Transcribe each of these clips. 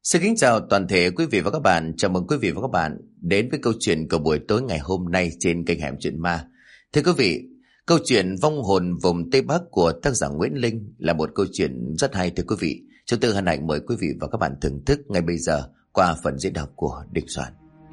Xin kính chào toàn thể quý vị và các bạn. Chào mừng quý vị và các bạn đến với câu chuyện của buổi tối ngày hôm nay trên kênh Hẻm Chuyện Ma. Thưa quý vị, câu chuyện Vong hồn vùng Tây Bắc của tác giả Nguyễn Linh là một câu chuyện rất hay thưa quý vị. Chúng tôi hân hạnh mời quý vị và các bạn thưởng thức ngay bây giờ qua phần diễn đọc của Đình Soạn.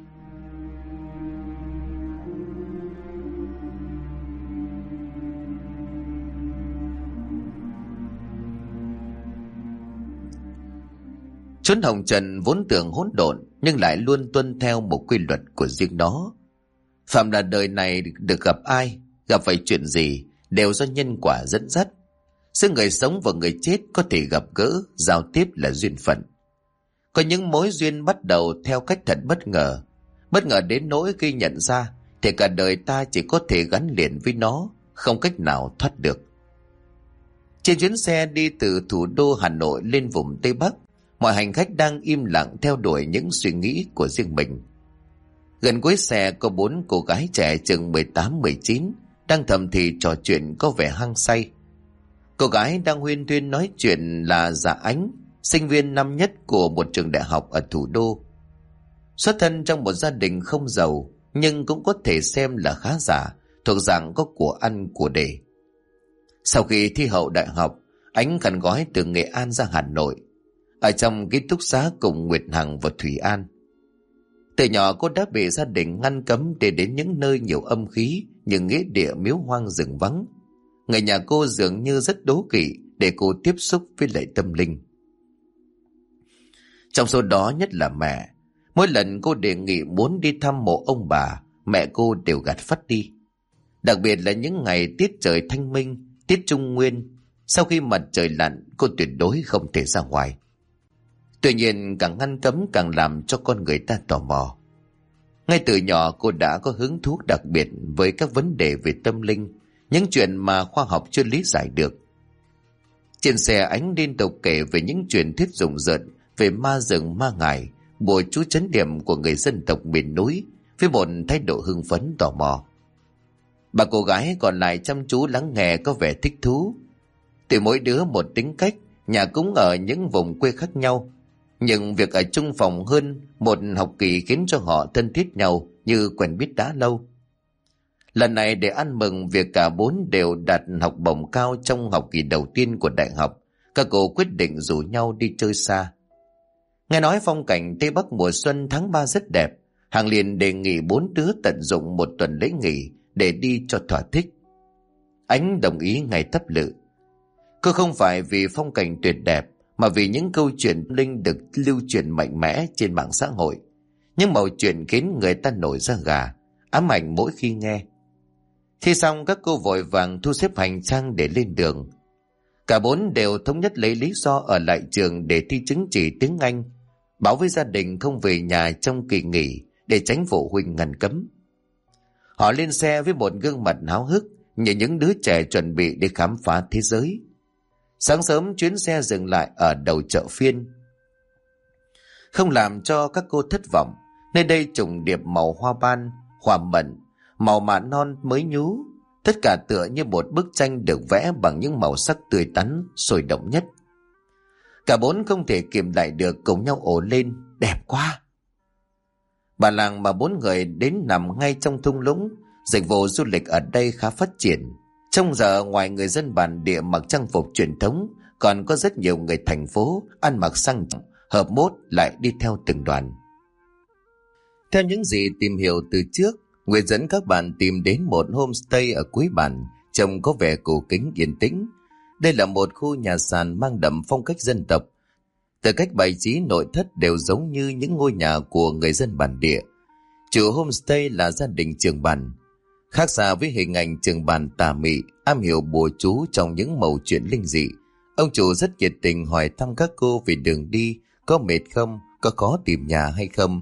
Chốn hồng trần vốn tưởng hỗn độn nhưng lại luôn tuân theo một quy luật của riêng nó. Phạm là đời này được gặp ai, gặp phải chuyện gì đều do nhân quả dẫn dắt. Giữa người sống và người chết có thể gặp gỡ, giao tiếp là duyên phận. Có những mối duyên bắt đầu theo cách thật bất ngờ đến nỗi khi nhận ra thì cả đời ta chỉ có thể gắn liền với nó, không cách nào thoát được. Trên chuyến xe đi từ thủ đô Hà Nội lên vùng Tây Bắc, mọi hành khách đang im lặng theo đuổi những suy nghĩ của riêng mình. Gần cuối xe có 4 cô gái trẻ chừng 18-19 đang thầm thì trò chuyện có vẻ hăng say. Cô gái đang huyên thuyên nói chuyện là Dạ Ánh, sinh viên năm nhất của một trường đại học ở thủ đô. Xuất thân trong một gia đình không giàu nhưng cũng có thể xem là khá giả, thuộc dạng có của ăn của để. Sau khi thi hậu đại học, Ánh khăn gói từ Nghệ An ra Hà Nội, ở trong ký túc xá cùng Nguyệt Hằng và Thủy An. Từ nhỏ cô đã bị gia đình ngăn cấm để đến những nơi nhiều âm khí như nghĩa địa miếu hoang rừng vắng. Người nhà cô dường như rất đố kỵ để cô tiếp xúc với lại tâm linh. Trong số đó nhất là mẹ. Mỗi lần cô đề nghị muốn đi thăm mộ ông bà, mẹ cô đều gạt phắt đi. Đặc biệt là những ngày tiết trời thanh minh, tiết trung nguyên, sau khi mặt trời lặn, cô tuyệt đối không thể ra ngoài. Tuy nhiên càng ngăn cấm càng làm cho con người ta tò mò. Ngay từ nhỏ cô đã có hứng thú đặc biệt với các vấn đề về tâm linh, những chuyện mà khoa học chưa lý giải được. Trên xe Ánh liên tục kể về những truyền thuyết rùng rợn về ma rừng ma ngải, bùa chú trấn điểm của người dân tộc miền núi với một thái độ hưng phấn tò mò. Bà cô gái còn lại chăm chú lắng nghe có vẻ thích thú. Từ mỗi đứa một tính cách, nhà cũng ở những vùng quê khác nhau, nhưng việc ở chung phòng hơn một học kỳ khiến cho họ thân thiết nhau như quen biết đã lâu. Lần này để ăn mừng việc cả 4 đều đạt học bổng cao trong học kỳ đầu tiên của đại học, các cô quyết định rủ nhau đi chơi xa. Nghe nói phong cảnh Tây Bắc mùa xuân tháng 3 rất đẹp, Hằng liền đề nghị 4 đứa tận dụng một tuần lễ nghỉ để đi cho thỏa thích. Ánh đồng ý ngay tấp lự. Cô không phải vì phong cảnh tuyệt đẹp, mà vì những câu chuyện linh được lưu truyền mạnh mẽ trên mạng xã hội. Những mẩu chuyện khiến người ta nổi da gà, ám ảnh mỗi khi nghe. Thi xong các cô vội vàng thu xếp hành trang để lên đường. Cả 4 đều thống nhất lấy lý do ở lại trường để thi chứng chỉ tiếng Anh, báo với gia đình không về nhà trong kỳ nghỉ để tránh phụ huynh ngăn cấm. Họ lên xe với một gương mặt háo hức như những đứa trẻ chuẩn bị để khám phá thế giới. Sáng sớm chuyến xe dừng lại ở đầu chợ phiên. Không làm cho các cô thất vọng, nơi đây trùng điệp màu hoa ban, hoa mận, màu mạ non mới nhú, tất cả tựa như một bức tranh được vẽ bằng những màu sắc tươi tắn, sôi động nhất. Cả 4 không thể kiềm lại được, cùng nhau ồ lên, đẹp quá. Bản làng mà 4 người đến nằm ngay trong thung lũng, dịch vụ du lịch ở đây khá phát triển. Trong giờ ngoài người dân bản địa mặc trang phục truyền thống, còn có rất nhiều người thành phố ăn mặc sang trọng, hợp mốt lại đi theo từng đoàn. Theo những gì tìm hiểu từ trước, Nguyệt dẫn các bạn tìm đến một homestay ở cuối bản, trông có vẻ cổ kính yên tĩnh. Đây là một khu nhà sàn mang đậm phong cách dân tộc. Từ cách bày trí nội thất đều giống như những ngôi nhà của người dân bản địa. Chủ homestay là gia đình Trường Bản. Khác xa với hình ảnh Trường Bản tà mị, am hiểu bùa chú trong những mẩu chuyện linh dị, ông chủ rất nhiệt tình hỏi thăm các cô về đường đi, có mệt không, có khó tìm nhà hay không.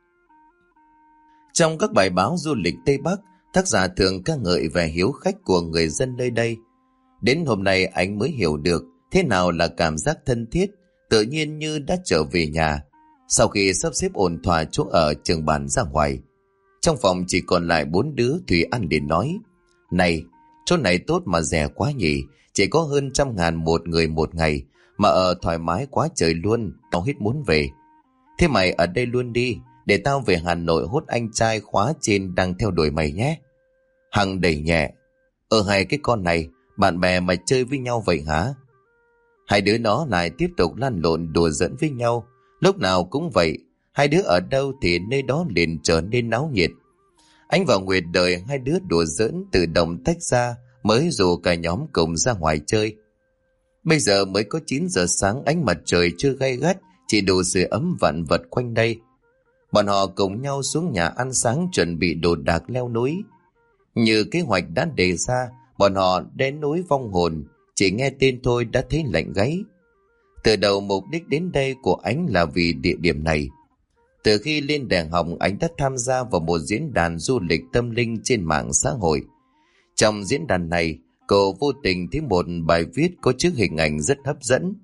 Trong các bài báo du lịch Tây Bắc, tác giả thường ca ngợi về hiếu khách của người dân nơi đây. Đến hôm nay anh mới hiểu được thế nào là cảm giác thân thiết, tự nhiên như đã trở về nhà. Sau khi sắp xếp ổn thỏa chỗ ở, Trường Bản ra ngoài. Trong phòng chỉ còn lại 4 đứa, Thủy An liền nói: "Này, chỗ này tốt mà rẻ quá nhỉ, chỉ có hơn 100.000 một người một ngày, mà ở thoải mái quá trời luôn, tao hết muốn về. Thế mày ở đây luôn đi, để tao về Hà Nội hốt anh trai khóa trên đang theo đuổi mày nhé. Hằng đẩy nhẹ. Hay cái con này, bạn bè mà chơi với nhau vậy hả? Hai đứa nó lại tiếp tục lăn lộn đùa giỡn với nhau. Lúc nào cũng vậy, hai đứa ở đâu thì nơi đó liền trở nên náo nhiệt. Anh và Nguyệt đợi hai đứa đùa giỡn tự động tách ra mới rủ cả nhóm cùng ra ngoài chơi. Bây giờ mới có 9 giờ sáng, ánh mặt trời chưa gay gắt, chỉ đủ sưởi ấm vạn vật quanh đây. Bọn họ cùng nhau xuống nhà ăn sáng chuẩn bị đồ đạc leo núi. Như kế hoạch đã đề ra, bọn họ đến núi Vong Hồn, chỉ nghe tên thôi đã thấy lạnh gáy. Từ đầu mục đích đến đây của anh là vì địa điểm này. Từ khi lên đại học, anh đã tham gia vào một diễn đàn du lịch tâm linh trên mạng xã hội. Trong diễn đàn này, cậu vô tình thấy một bài viết có chứa hình ảnh rất hấp dẫn.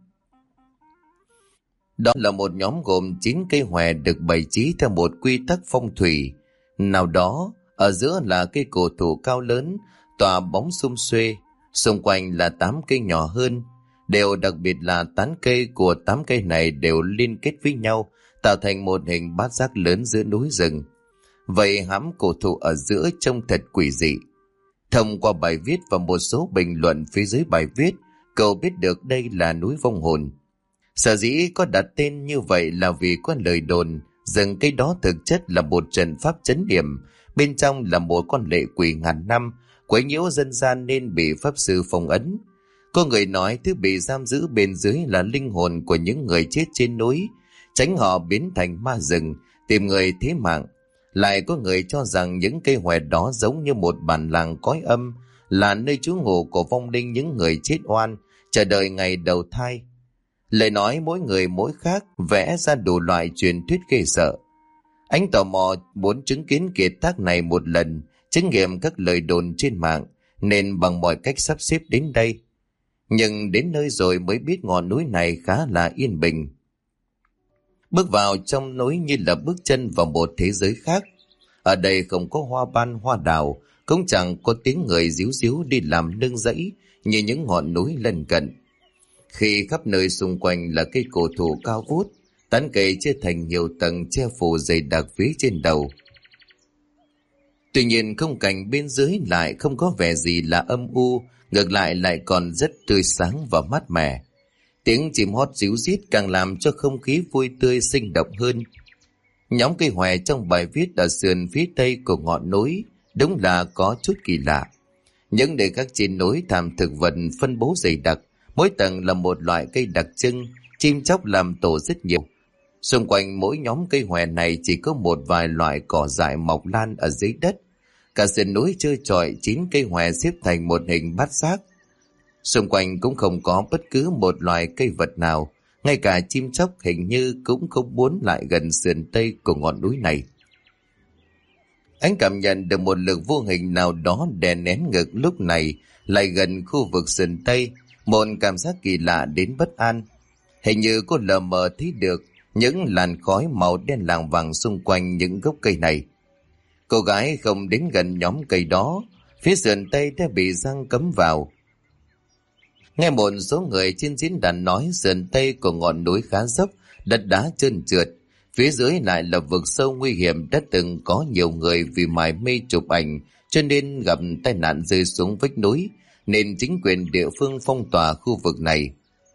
Đó là một nhóm gồm 9 cây hòe được bày trí theo một quy tắc phong thủy nào đó. Ở giữa là cây cổ thụ cao lớn, tỏa bóng sum xuê. Xung quanh là 8 cây nhỏ hơn. Điều đặc biệt là tán cây của 8 cây này đều liên kết với nhau, tạo thành một hình bát giác lớn giữa núi rừng. Vậy hãm cổ thụ ở giữa trông thật quỷ dị. Thông qua bài viết và một số bình luận phía dưới bài viết, cậu biết được đây là núi Vong Hồn. Sở dĩ có đặt tên như vậy là vì có lời đồn rừng cây đó thực chất là một trận pháp trấn điểm, bên trong là một con lệ quỷ ngàn năm, quấy nhiễu dân gian nên bị pháp sư phong ấn. Có người nói thứ bị giam giữ bên dưới là linh hồn của những người chết trên núi, tránh họ biến thành ma rừng, tìm người thế mạng. Lại có người cho rằng những cây hòe đó giống như một bản làng cõi âm, là nơi trú ngụ của vong linh những người chết oan, chờ đợi ngày đầu thai. Lời nói mỗi người mỗi khác, vẽ ra đủ loại truyền thuyết ghê sợ. Anh tò mò muốn chứng kiến kiệt tác này một lần, chứng nghiệm các lời đồn trên mạng, nên bằng mọi cách sắp xếp đến đây. Nhưng đến nơi rồi mới biết ngọn núi này khá là yên bình. Bước vào trong núi như là bước chân vào một thế giới khác. Ở đây không có hoa ban hoa đào, cũng chẳng có tiếng người ríu ríu đi làm nương rẫy như những ngọn núi lân cận. Khi khắp nơi xung quanh là cây cổ thụ cao vút, tán cây chia thành nhiều tầng che phủ dày đặc phía trên đầu. Tuy nhiên khung cảnh bên dưới lại không có vẻ gì là âm u, ngược lại còn rất tươi sáng và mát mẻ. Tiếng chim hót ríu rít càng làm cho không khí vui tươi sinh động hơn. Nhóm cây hòe trong bài viết ở sườn phía tây của ngọn núi đúng là có chút kỳ lạ. Những nơi khác trên núi thảm thực vật phân bố dày đặc, mỗi tầng là một loại cây đặc trưng, chim chóc làm tổ rất nhiều. Xung quanh mỗi nhóm cây hòe này chỉ có một vài loại cỏ dại mọc lan ở dưới đất. Cả sườn núi trơ trọi 9 cây hòe xếp thành một hình bát giác. Xung quanh cũng không có bất cứ một loài cây vật nào, ngay cả chim chóc hình như cũng không muốn lại gần sườn tây của ngọn núi này. Anh cảm nhận được một lực vô hình nào đó đè nén ngực lúc này lại gần khu vực sườn tây, một cảm giác kỳ lạ đến bất an. Hình như cô lờ mờ thấy được những làn khói màu đen làng vàng xung quanh những gốc cây này. Cô gái không đến gần nhóm cây đó, phía sườn tây đã bị giăng cấm vào. Nghe một số người trên diễn đàn nói sườn tây của ngọn núi khá dốc, đất đá trơn trượt, phía dưới lại là vực sâu nguy hiểm, đã từng có nhiều người vì mải mê chụp ảnh cho nên gặp tai nạn rơi xuống vách núi, nên chính quyền địa phương phong tỏa khu vực này.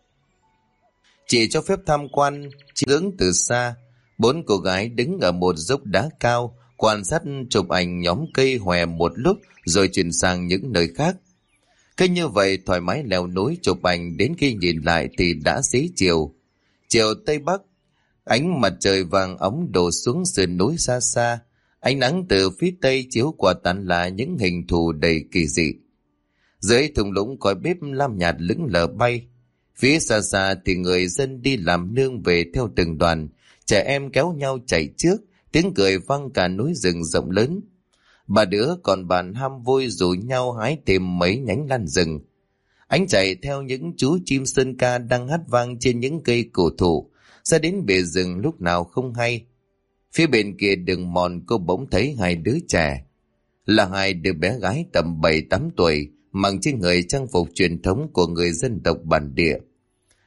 Chỉ cho phép tham quan, chỉ ngưỡng từ xa. 4 cô gái đứng ở một dốc đá cao, quan sát chụp ảnh nhóm cây hòe một lúc rồi chuyển sang những nơi khác. Cứ như vậy thoải mái leo núi chụp ảnh, đến khi nhìn lại thì đã xế chiều. Chiều tây bắc, ánh mặt trời vàng óng đổ xuống sườn núi xa xa. Ánh nắng từ phía tây chiếu qua tán lá những hình thù đầy kỳ dị. Dưới thung lũng khói bếp lam nhạt lững lờ bay. Phía xa xa thì người dân đi làm nương về theo từng đoàn, trẻ em kéo nhau chạy trước, tiếng cười vang cả núi rừng rộng lớn. Ba đứa còn bàn ham vui rủ nhau hái thêm mấy nhánh lan rừng. Anh chạy theo những chú chim sơn ca đang hát vang trên những cây cổ thụ, ra đến bìa rừng lúc nào không hay. Phía bên kia đường mòn cô bỗng thấy 2 đứa trẻ, là 2 đứa bé gái tầm 7-8 tuổi, mặc trên người trang phục truyền thống của người dân tộc bản địa.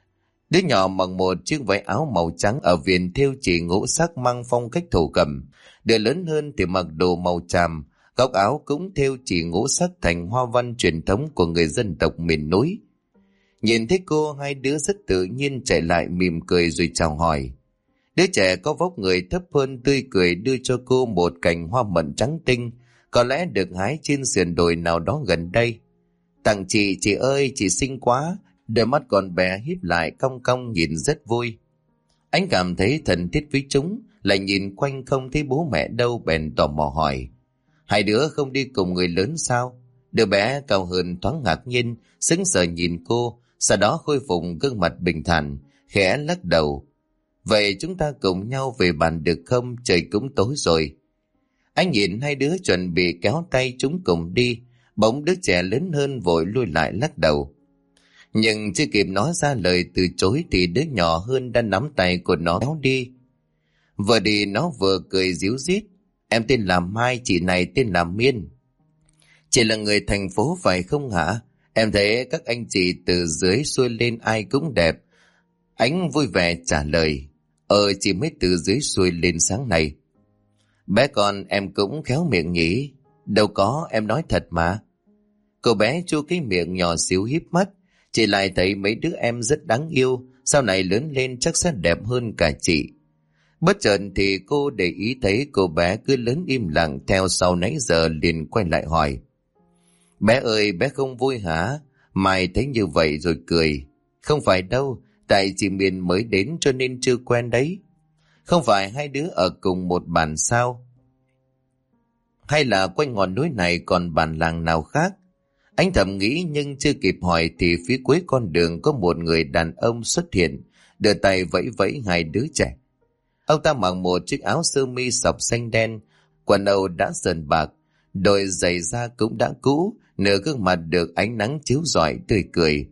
Đứa nhỏ mặc một chiếc váy áo màu trắng ở viền thêu chỉ ngũ sắc mang phong cách thổ cẩm. Đứa lớn hơn thì mặc đồ màu tràm, góc áo cũng thêu chỉ ngũ sắc thành hoa văn truyền thống của người dân tộc miền núi. Nhìn thấy cô, hai đứa rất tự nhiên chạy lại mỉm cười rồi chào hỏi. Đứa trẻ có vóc người thấp hơn tươi cười đưa cho cô một cành hoa mận trắng tinh, có lẽ được hái trên sườn đồi nào đó gần đây. Tặng chị ơi, chị xinh quá. Đôi mắt con bé híp lại cong cong nhìn rất vui. Anh cảm thấy thân thiết với chúng, lại nhìn quanh không thấy bố mẹ đâu bèn tò mò hỏi. Hai đứa không đi cùng người lớn sao? Đứa bé cao hơn thoáng ngạc nhiên, sững sờ nhìn cô, sau đó khôi phục gương mặt bình thản, khẽ lắc đầu. Vậy chúng ta cùng nhau về bàn được không? Trời cũng tối rồi. Anh nhìn hai đứa chuẩn bị kéo tay chúng cùng đi, bỗng đứa trẻ lớn hơn vội lui lại lắc đầu. Nhưng chưa kịp nói ra lời từ chối thì đứa nhỏ hơn đã nắm tay của nó kéo đi. Vừa đi nó vừa cười ríu rít. Em tên là Mai, chị này tên là Miên. Chị là người thành phố phải không hả? Em thấy các anh chị từ dưới xuôi lên ai cũng đẹp. Anh vui vẻ trả lời. Chị mới từ dưới xuôi lên sáng nay. Bé con em cũng khéo miệng nhỉ? Đâu có, em nói thật mà. Cô bé chu cái miệng nhỏ xíu híp mắt. Chị lại thấy mấy đứa em rất đáng yêu, sau này lớn lên chắc sẽ đẹp hơn cả chị. Bất chợt thì cô để ý thấy cô bé cứ lớn im lặng theo sau nãy giờ liền quay lại hỏi. Bé ơi, bé không vui hả? Mai thấy như vậy rồi cười. Không phải đâu, tại chị Miền mới đến cho nên chưa quen đấy. Không phải hai đứa ở cùng một bản sao? Hay là quanh ngọn núi này còn bản làng nào khác? Anh thầm nghĩ nhưng chưa kịp hỏi thì phía cuối con đường có một người đàn ông xuất hiện, đưa tay vẫy vẫy hai đứa trẻ. Ông ta mặc một chiếc áo sơ mi sọc xanh đen, quần âu đã sờn bạc, đôi giày da cũng đã cũ, nửa gương mặt được ánh nắng chiếu rọi tươi cười.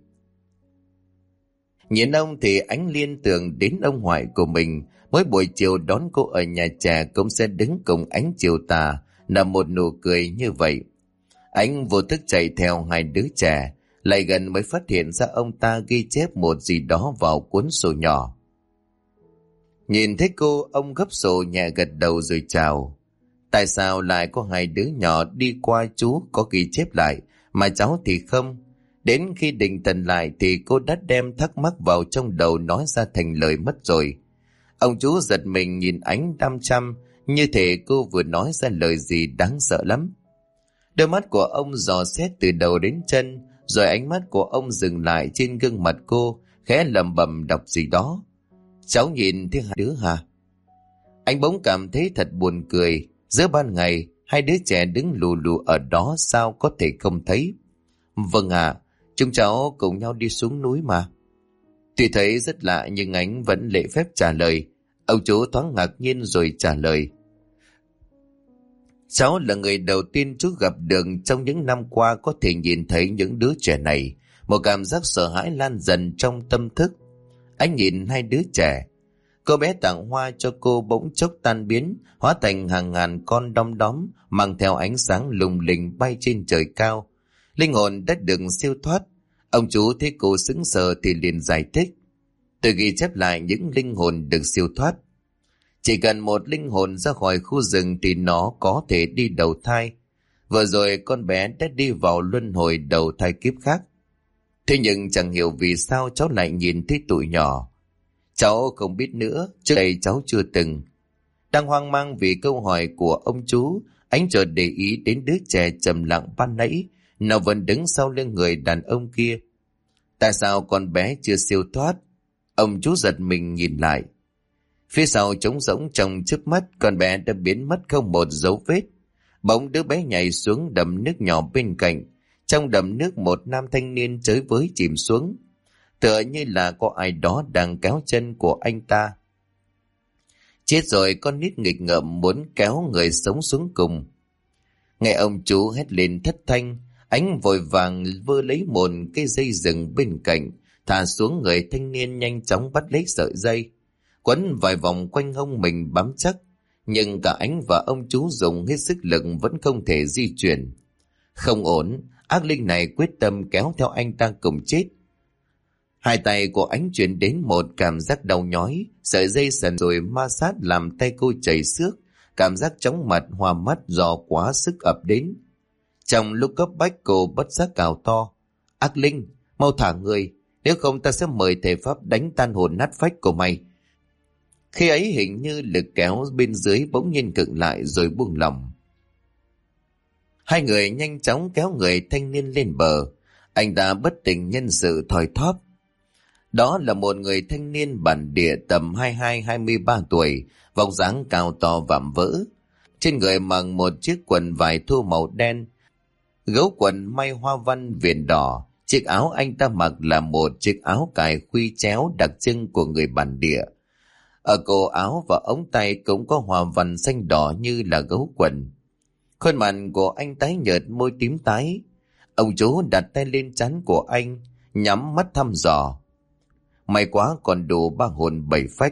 Nhìn ông thì ánh liên tưởng đến ông ngoại của mình, mỗi buổi chiều đón cô ở nhà trẻ cũng sẽ đứng cùng ánh chiều tà, nở một nụ cười như vậy. Anh vô thức chạy theo hai đứa trẻ, lại gần mới phát hiện ra ông ta ghi chép một gì đó vào cuốn sổ nhỏ. Nhìn thấy cô, ông gấp sổ nhẹ gật đầu rồi chào. Tại sao lại có hai đứa nhỏ đi qua chú có ghi chép lại, mà cháu thì không? Đến khi định thần lại thì cô đã đem thắc mắc vào trong đầu nói ra thành lời mất rồi. Ông chú giật mình nhìn ánh đăm chăm, như thể cô vừa nói ra lời gì đáng sợ lắm. Đôi mắt của ông dò xét từ đầu đến chân, rồi ánh mắt của ông dừng lại trên gương mặt cô, khẽ lẩm bẩm đọc gì đó. Cháu nhìn thấy hai đứa hả? Anh bỗng cảm thấy thật buồn cười. Giữa ban ngày, hai đứa trẻ đứng lù lù ở đó sao có thể không thấy? Vâng ạ, chúng cháu cùng nhau đi xuống núi mà. Tuy thấy rất lạ nhưng anh vẫn lễ phép trả lời. Ông chú thoáng ngạc nhiên rồi trả lời. Cháu là người đầu tiên chú gặp được trong những năm qua có thể nhìn thấy những đứa trẻ này. Một cảm giác sợ hãi lan dần trong tâm thức. Anh nhìn hai đứa trẻ. Cô bé tặng hoa cho cô bỗng chốc tan biến, hóa thành hàng ngàn con đom đóm mang theo ánh sáng lung linh bay trên trời cao. Linh hồn đã được siêu thoát. Ông chú thấy cô sững sờ thì liền giải thích. Tôi ghi chép lại những linh hồn được siêu thoát. Chỉ cần một linh hồn ra khỏi khu rừng thì nó có thể đi đầu thai. Vừa rồi con bé đã đi vào luân hồi đầu thai kiếp khác. Thế nhưng chẳng hiểu vì sao cháu lại nhìn thấy tụi nhỏ. Cháu không biết nữa, trước đây cháu chưa từng. Đang hoang mang vì câu hỏi của ông chú, anh chợt để ý đến đứa trẻ trầm lặng ban nãy, nó vẫn đứng sau lưng người đàn ông kia. Tại sao con bé chưa siêu thoát? Ông chú giật mình nhìn lại. Phía sau trống rỗng trong chớp mắt, con bé đã biến mất không một dấu vết. Bỗng đứa bé nhảy xuống đầm nước nhỏ bên cạnh. Trong đầm nước một nam thanh niên chới với chìm xuống. Tựa như là có ai đó đang kéo chân của anh ta. Chết rồi, con nít nghịch ngợm muốn kéo người sống xuống cùng. Nghe ông chú hét lên thất thanh, anh vội vàng vơ lấy một cây dây rừng bên cạnh, thả xuống người thanh niên, nhanh chóng bắt lấy sợi dây, quấn vài vòng quanh hông mình bám chắc. Nhưng cả anh và ông chú dùng hết sức lực vẫn không thể di chuyển. Không ổn, ác linh này quyết tâm kéo theo anh ta cùng chết. Hai tay của Ánh truyền đến một cảm giác đau nhói, sợi dây sần rồi ma sát làm tay cô chảy xước, cảm giác chóng mặt hoa mắt do quá sức ập đến. Trong lúc cấp bách cô bất giác cào to: Ác Linh, mau thả người, nếu không ta sẽ mời thầy Pháp đánh tan hồn nát phách của mày. Khi ấy hình như lực kéo bên dưới bỗng nhiên cứng lại rồi buông lỏng. Hai người nhanh chóng kéo người thanh niên lên bờ. Anh ta bất tỉnh nhân sự thoi thóp. Đó là một người thanh niên bản địa tầm 22-23 tuổi, vóc dáng cao to vạm vỡ. Trên người mặc một chiếc quần vải thô màu đen, gấu quần may hoa văn viền đỏ. Chiếc áo anh ta mặc là một chiếc áo cài khuy chéo đặc trưng của người bản địa. Ở cổ áo và ống tay cũng có hoa văn xanh đỏ như là gấu quần. Khuôn mặt của anh tái nhợt, môi tím tái. Ông chú đặt tay lên trán của anh, nhắm mắt thăm dò. May quá còn đủ 3 hồn 7 phách.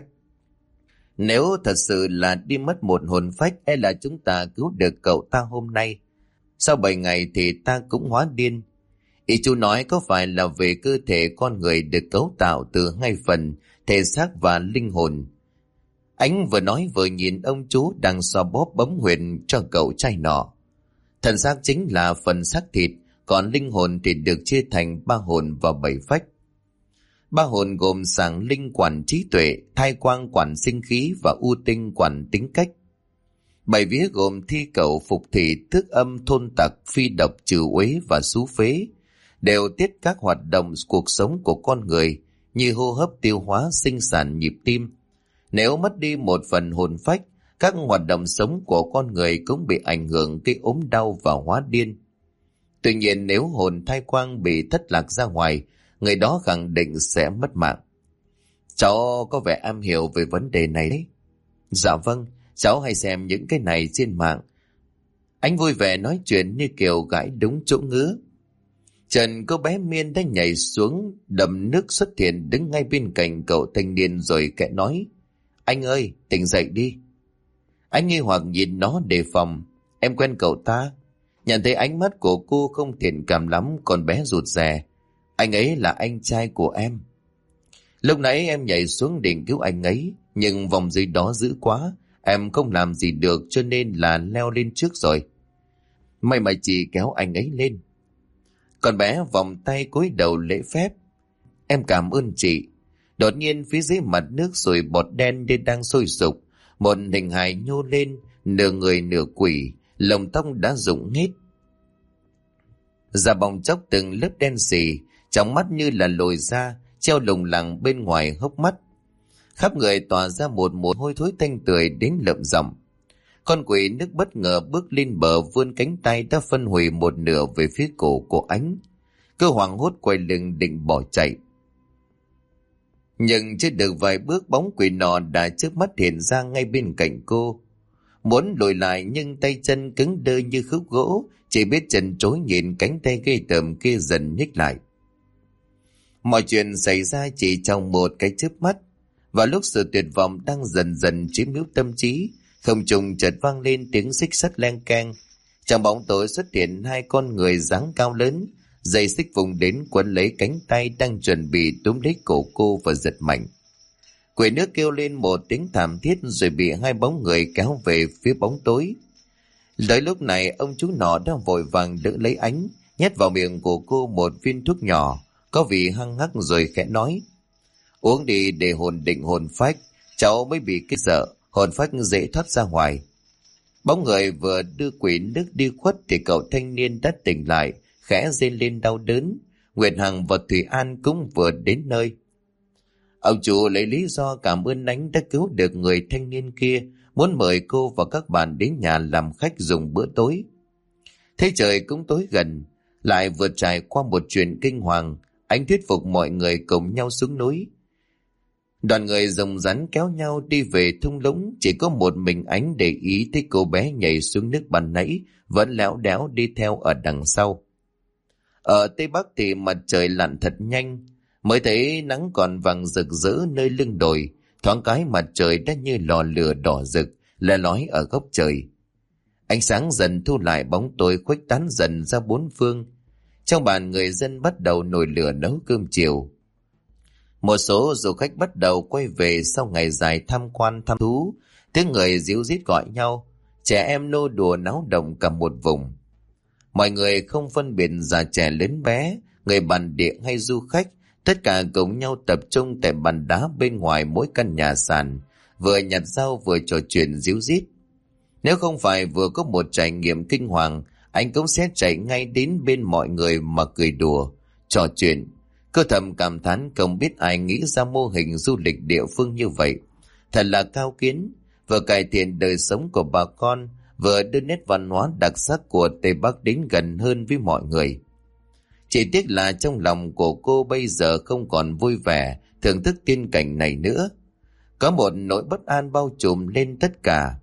Nếu thật sự là đi mất một hồn phách, e là chúng ta cứu được cậu ta hôm nay. Sau 7 ngày thì ta cũng hóa điên. Ý chú nói có phải là về cơ thể con người được cấu tạo từ 2 phần, thể xác và linh hồn. Anh vừa nói vừa nhìn ông chú đang xoa bóp bấm huyệt cho cậu trai nọ. Thân xác chính là phần xác thịt, còn linh hồn thì được chia thành 3 hồn và 7 phách. 3 hồn gồm sàng linh quản trí tuệ, thai quang quản sinh khí và u tinh quản tính cách. 7 vía gồm thi cẩu, phục thị, tước âm, thôn tặc, phi độc, trừ uế và xú phế, đều tiết các hoạt động cuộc sống của con người như hô hấp, tiêu hóa, sinh sản, nhịp tim. Nếu mất đi một phần hồn phách, các hoạt động sống của con người cũng bị ảnh hưởng, gây ốm đau và hóa điên. Tuy nhiên nếu hồn thai quang bị thất lạc ra ngoài, người đó khẳng định sẽ mất mạng. Cháu có vẻ am hiểu về vấn đề này đấy. Dạ vâng, cháu hay xem những cái này trên mạng. Anh vui vẻ nói chuyện như kiểu gãi đúng chỗ ngứa. Trần cô bé Miên đã nhảy xuống đầm nước xuất hiện đứng ngay bên cạnh cậu thanh niên rồi kẽ nói: Anh ơi, tỉnh dậy đi. Anh nghi hoặc nhìn nó đề phòng. Em quen cậu ta. Nhận thấy ánh mắt của cô không thiện cảm lắm, còn bé rụt rè. Anh ấy là anh trai của em. Lúc nãy em nhảy xuống định cứu anh ấy, nhưng vòng dưới đó dữ quá, em không làm gì được cho nên là leo lên trước rồi. May mà chị kéo anh ấy lên. Con bé vòng tay cúi đầu lễ phép. Em cảm ơn chị. Đột nhiên phía dưới mặt nước sủi bọt đen nên đang sôi sục. Một hình hài nhô lên, nửa người nửa quỷ, lồng tóc đã rụng hết. Da bong chóc từng lớp đen xì, trong mắt như là lồi ra, treo lủng lẳng bên ngoài hốc mắt. Khắp người tỏa ra một mùi hôi thối tanh tưởi đến lợm giọng. Con quỷ nước bất ngờ bước lên bờ, vươn cánh tay đã phân hủy một nửa về phía cổ của Ánh. Cô hoảng hốt quay lưng định bỏ chạy. Nhưng chưa được vài bước, bóng quỷ nọ đã trước mắt hiện ra ngay bên cạnh cô. Muốn lùi lại nhưng tay chân cứng đơ như khúc gỗ, chỉ biết chần chối nhìn cánh tay ghê tởm kia dần nhích lại. Mọi chuyện xảy ra chỉ trong một cái chớp mắt. Và lúc sự tuyệt vọng đang dần dần chiếm hữu tâm trí, không trung chợt vang lên tiếng xích sắt leng keng. Trong bóng tối xuất hiện 2 con người dáng cao lớn, dây xích vùng đến quấn lấy cánh tay đang chuẩn bị túm lấy cổ cô và giật mạnh. Quỷ nước kêu lên một tiếng thảm thiết rồi bị 2 bóng người kéo về phía bóng tối. Tới lúc này ông chú nọ đang vội vàng đỡ lấy Ánh, nhét vào miệng của cô một viên thuốc nhỏ có vị hăng hắc rồi khẽ nói: Uống đi để hồn định hồn phách, cháu mới bị cái sợ, hồn phách dễ thoát ra ngoài. Bóng người vừa đưa quỷ nước đi khuất thì cậu thanh niên đã tỉnh lại, khẽ rên lên đau đớn. Nguyệt Hằng và Thủy An cũng vừa đến nơi. Ông chủ lấy lý do cảm ơn Ánh đã cứu được người thanh niên kia, muốn mời cô và các bạn đến nhà làm khách dùng bữa tối. Thế trời cũng tối gần, lại vừa trải qua một chuyện kinh hoàng, Ánh thuyết phục mọi người cùng nhau xuống núi. Đoàn người rồng rắn kéo nhau đi về thung lũng, chỉ có một mình Ánh để ý thấy cô bé nhảy xuống nước ban nãy vẫn lẽo đẽo đi theo ở đằng sau. Ở Tây Bắc thì mặt trời lặn thật nhanh, mới thấy nắng còn vàng rực rỡ nơi lưng đồi, thoáng cái mặt trời đã như lò lửa đỏ rực le lói ở góc trời. Ánh sáng dần thu lại, bóng tối khuếch tán dần ra 4 phương. Trong bàn người dân bắt đầu nồi lửa nấu cơm chiều. Một số du khách bắt đầu quay về sau ngày dài tham quan thăm thú, tiếng người ríu rít gọi nhau, trẻ em nô đùa náo động cả một vùng. Mọi người không phân biệt già trẻ lớn bé, người bản địa hay du khách, tất cả cùng nhau tập trung tại bàn đá bên ngoài mỗi căn nhà sàn, vừa nhặt rau vừa trò chuyện ríu rít. Nếu không phải vừa có một trải nghiệm kinh hoàng, anh cũng sẽ chạy ngay đến bên mọi người mà cười đùa, trò chuyện. Cô thầm cảm thán không biết ai nghĩ ra mô hình du lịch địa phương như vậy. Thật là cao kiến, vừa cải thiện đời sống của bà con, vừa đưa nét văn hóa đặc sắc của Tây Bắc đến gần hơn với mọi người. Chỉ tiếc là trong lòng của cô bây giờ không còn vui vẻ thưởng thức tiên cảnh này nữa. Có một nỗi bất an bao trùm lên tất cả.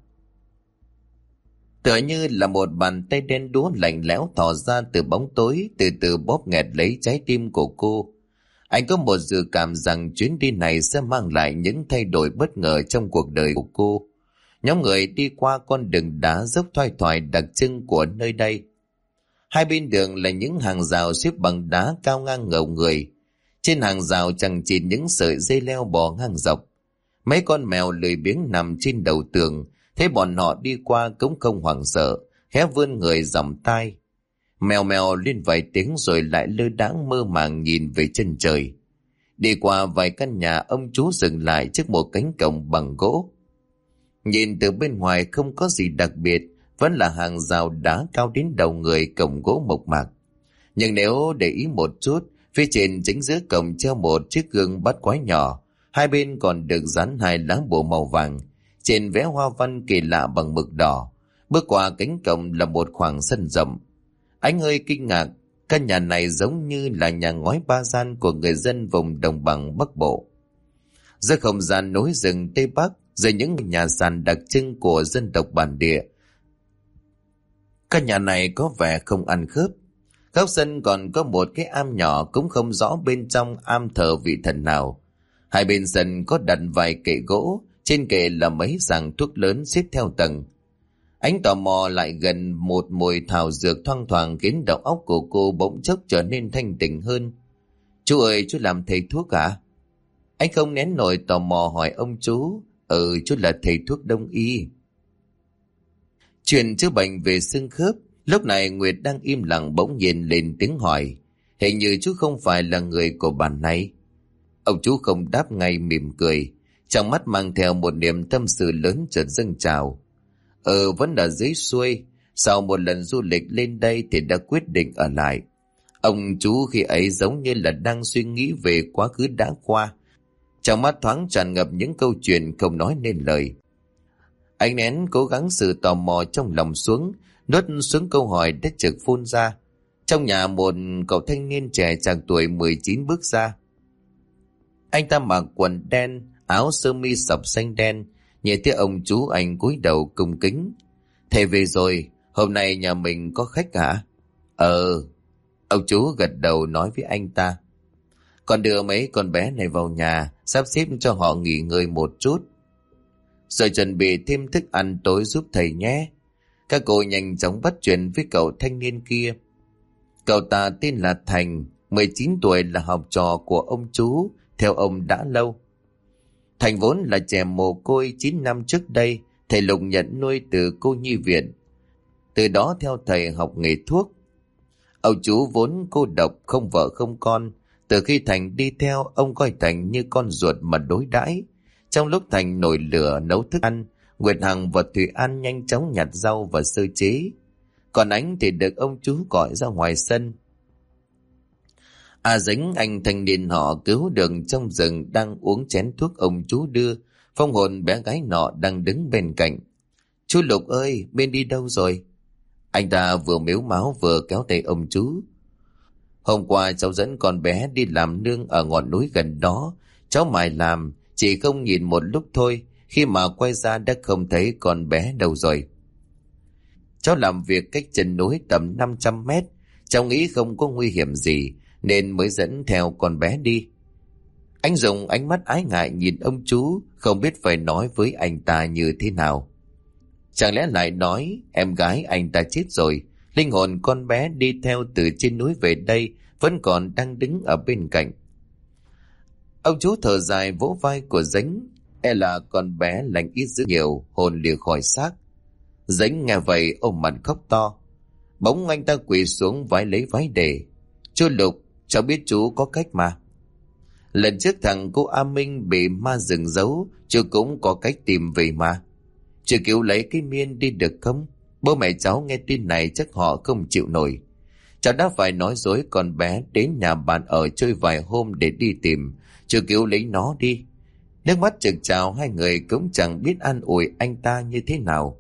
Tựa như là một bàn tay đen đúa lạnh lẽo thò ra từ bóng tối, từ từ bóp nghẹt lấy trái tim của cô. Anh có một dự cảm rằng chuyến đi này sẽ mang lại những thay đổi bất ngờ trong cuộc đời của cô. Nhóm người đi qua con đường đá dốc thoai thoải đặc trưng của nơi đây. Hai bên đường là những hàng rào xếp bằng đá cao ngang ngầu người. Trên hàng rào chằng chịt những sợi dây leo bò ngang dọc. Mấy con mèo lười biếng nằm trên đầu tường, thấy bọn họ đi qua cũng không hoảng sợ, khẽ vươn người giỏng tai. Mèo mèo lên vài tiếng rồi lại lơ đãng mơ màng nhìn về chân trời. Đi qua vài căn nhà, ông chú dừng lại trước một cánh cổng bằng gỗ. Nhìn từ bên ngoài không có gì đặc biệt, vẫn là hàng rào đá cao đến đầu người, cổng gỗ mộc mạc. Nhưng nếu để ý một chút, phía trên chính giữa cổng treo một chiếc gương bát quái nhỏ, hai bên còn được dán hai lá bùa màu vàng, trên vẽ hoa văn kỳ lạ bằng mực đỏ. Bước qua cánh cổng là một khoảng sân rộng. Anh hơi kinh ngạc, căn nhà này giống như là nhà ngói ba gian của người dân vùng đồng bằng Bắc Bộ. Giữa không gian núi rừng Tây Bắc, dưới những nhà sàn đặc trưng của dân tộc bản địa, căn nhà này có vẻ không ăn khớp. Góc sân còn có một cái am nhỏ, cũng không rõ bên trong am thờ vị thần nào. Hai bên sân có đặt vài kệ gỗ, trên kệ là mấy giàng thuốc lớn xếp theo tầng. Anh tò mò lại gần, một mùi thảo dược thoang thoảng khiến đầu óc của cô bỗng chốc trở nên thanh tỉnh hơn. Chú ơi, chú làm thầy thuốc hả? Anh không nén nổi tò mò hỏi ông chú. Chú là thầy thuốc đông y. Chuyện chữa bệnh về xương khớp. Lúc này Nguyệt đang im lặng bỗng nhiên lên tiếng hỏi. Hình như chú không phải là người của bản này. Ông chú không đáp ngay, mỉm cười, trong mắt mang theo một niềm tâm sự lớn chợt dâng trào. Vẫn ở dưới xuôi. Sau một lần du lịch lên đây thì đã quyết định ở lại. Ông chú khi ấy giống như là đang suy nghĩ về quá khứ đã qua. Trong mắt thoáng tràn ngập những câu chuyện không nói nên lời. Anh nén cố gắng sự tò mò trong lòng xuống, nuốt xuống câu hỏi đã trực phun ra. Trong nhà một cậu thanh niên trẻ chạc tuổi 19 bước ra. Anh ta mặc quần đen, áo sơ mi sọc xanh đen. Nhìn thấy ông chú, anh cúi đầu cung kính. Thầy về rồi, hôm nay nhà mình có khách hả? Ông chú gật đầu nói với anh ta. Còn đưa mấy con bé này vào nhà, sắp xếp cho họ nghỉ ngơi một chút, rồi chuẩn bị thêm thức ăn tối giúp thầy nhé. Các cô nhanh chóng bắt chuyện với cậu thanh niên kia. Cậu ta tên là Thành, 19 tuổi, là học trò của ông chú, theo ông đã lâu. Thành vốn là trẻ mồ côi, 9 năm trước đây, thầy Lục nhận nuôi từ cô nhi viện. Từ đó theo thầy học nghề thuốc. Ông chú vốn cô độc, không vợ không con. Từ khi Thành đi theo, ông coi Thành như con ruột mà đối đãi. Trong lúc Thành nổi lửa nấu thức ăn, Nguyệt Hằng và Thủy An nhanh chóng nhặt rau và sơ chế. Còn Ánh thì được ông chú gọi ra ngoài sân. Dính, anh thanh niên họ cứu được trong rừng, đang uống chén thuốc ông chú đưa. Phong hồn bé gái nọ đang đứng bên cạnh. Chú Lục ơi, bên đi đâu rồi? Anh ta vừa mếu máo vừa kéo tay ông chú. Hôm qua cháu dẫn con bé đi làm nương ở ngọn núi gần đó. Cháu mải làm, chỉ không nhìn một lúc thôi. Khi mà quay ra đã không thấy con bé đâu rồi. Cháu làm việc cách chân núi tầm 500 mét. Cháu nghĩ không có nguy hiểm gì nên mới dẫn theo con bé đi. Anh dùng ánh mắt ái ngại nhìn ông chú, không biết phải nói với anh ta như thế nào. Chẳng lẽ lại nói em gái anh ta chết rồi, linh hồn con bé đi theo từ trên núi về đây vẫn còn đang đứng ở bên cạnh. Ông chú thở dài vỗ vai của Dính. E là con bé lành ít dữ nhiều, hồn lìa khỏi xác. Dính nghe vậy ôm mặt khóc to. Bỗng anh ta quỳ xuống vái lấy váy để. Chú Lục, cháu biết chú có cách mà. Lần trước thằng cô A Minh bị ma rừng giấu, chú cũng có cách tìm về mà. Chú cứu lấy cái miên đi được không? Bố mẹ cháu nghe tin này chắc họ không chịu nổi. Cháu đã phải nói dối con bé đến nhà bạn ở chơi vài hôm để đi tìm. Chú cứu lấy nó đi. Nước mắt trực trào, hai người cũng chẳng biết an ủi anh ta như thế nào.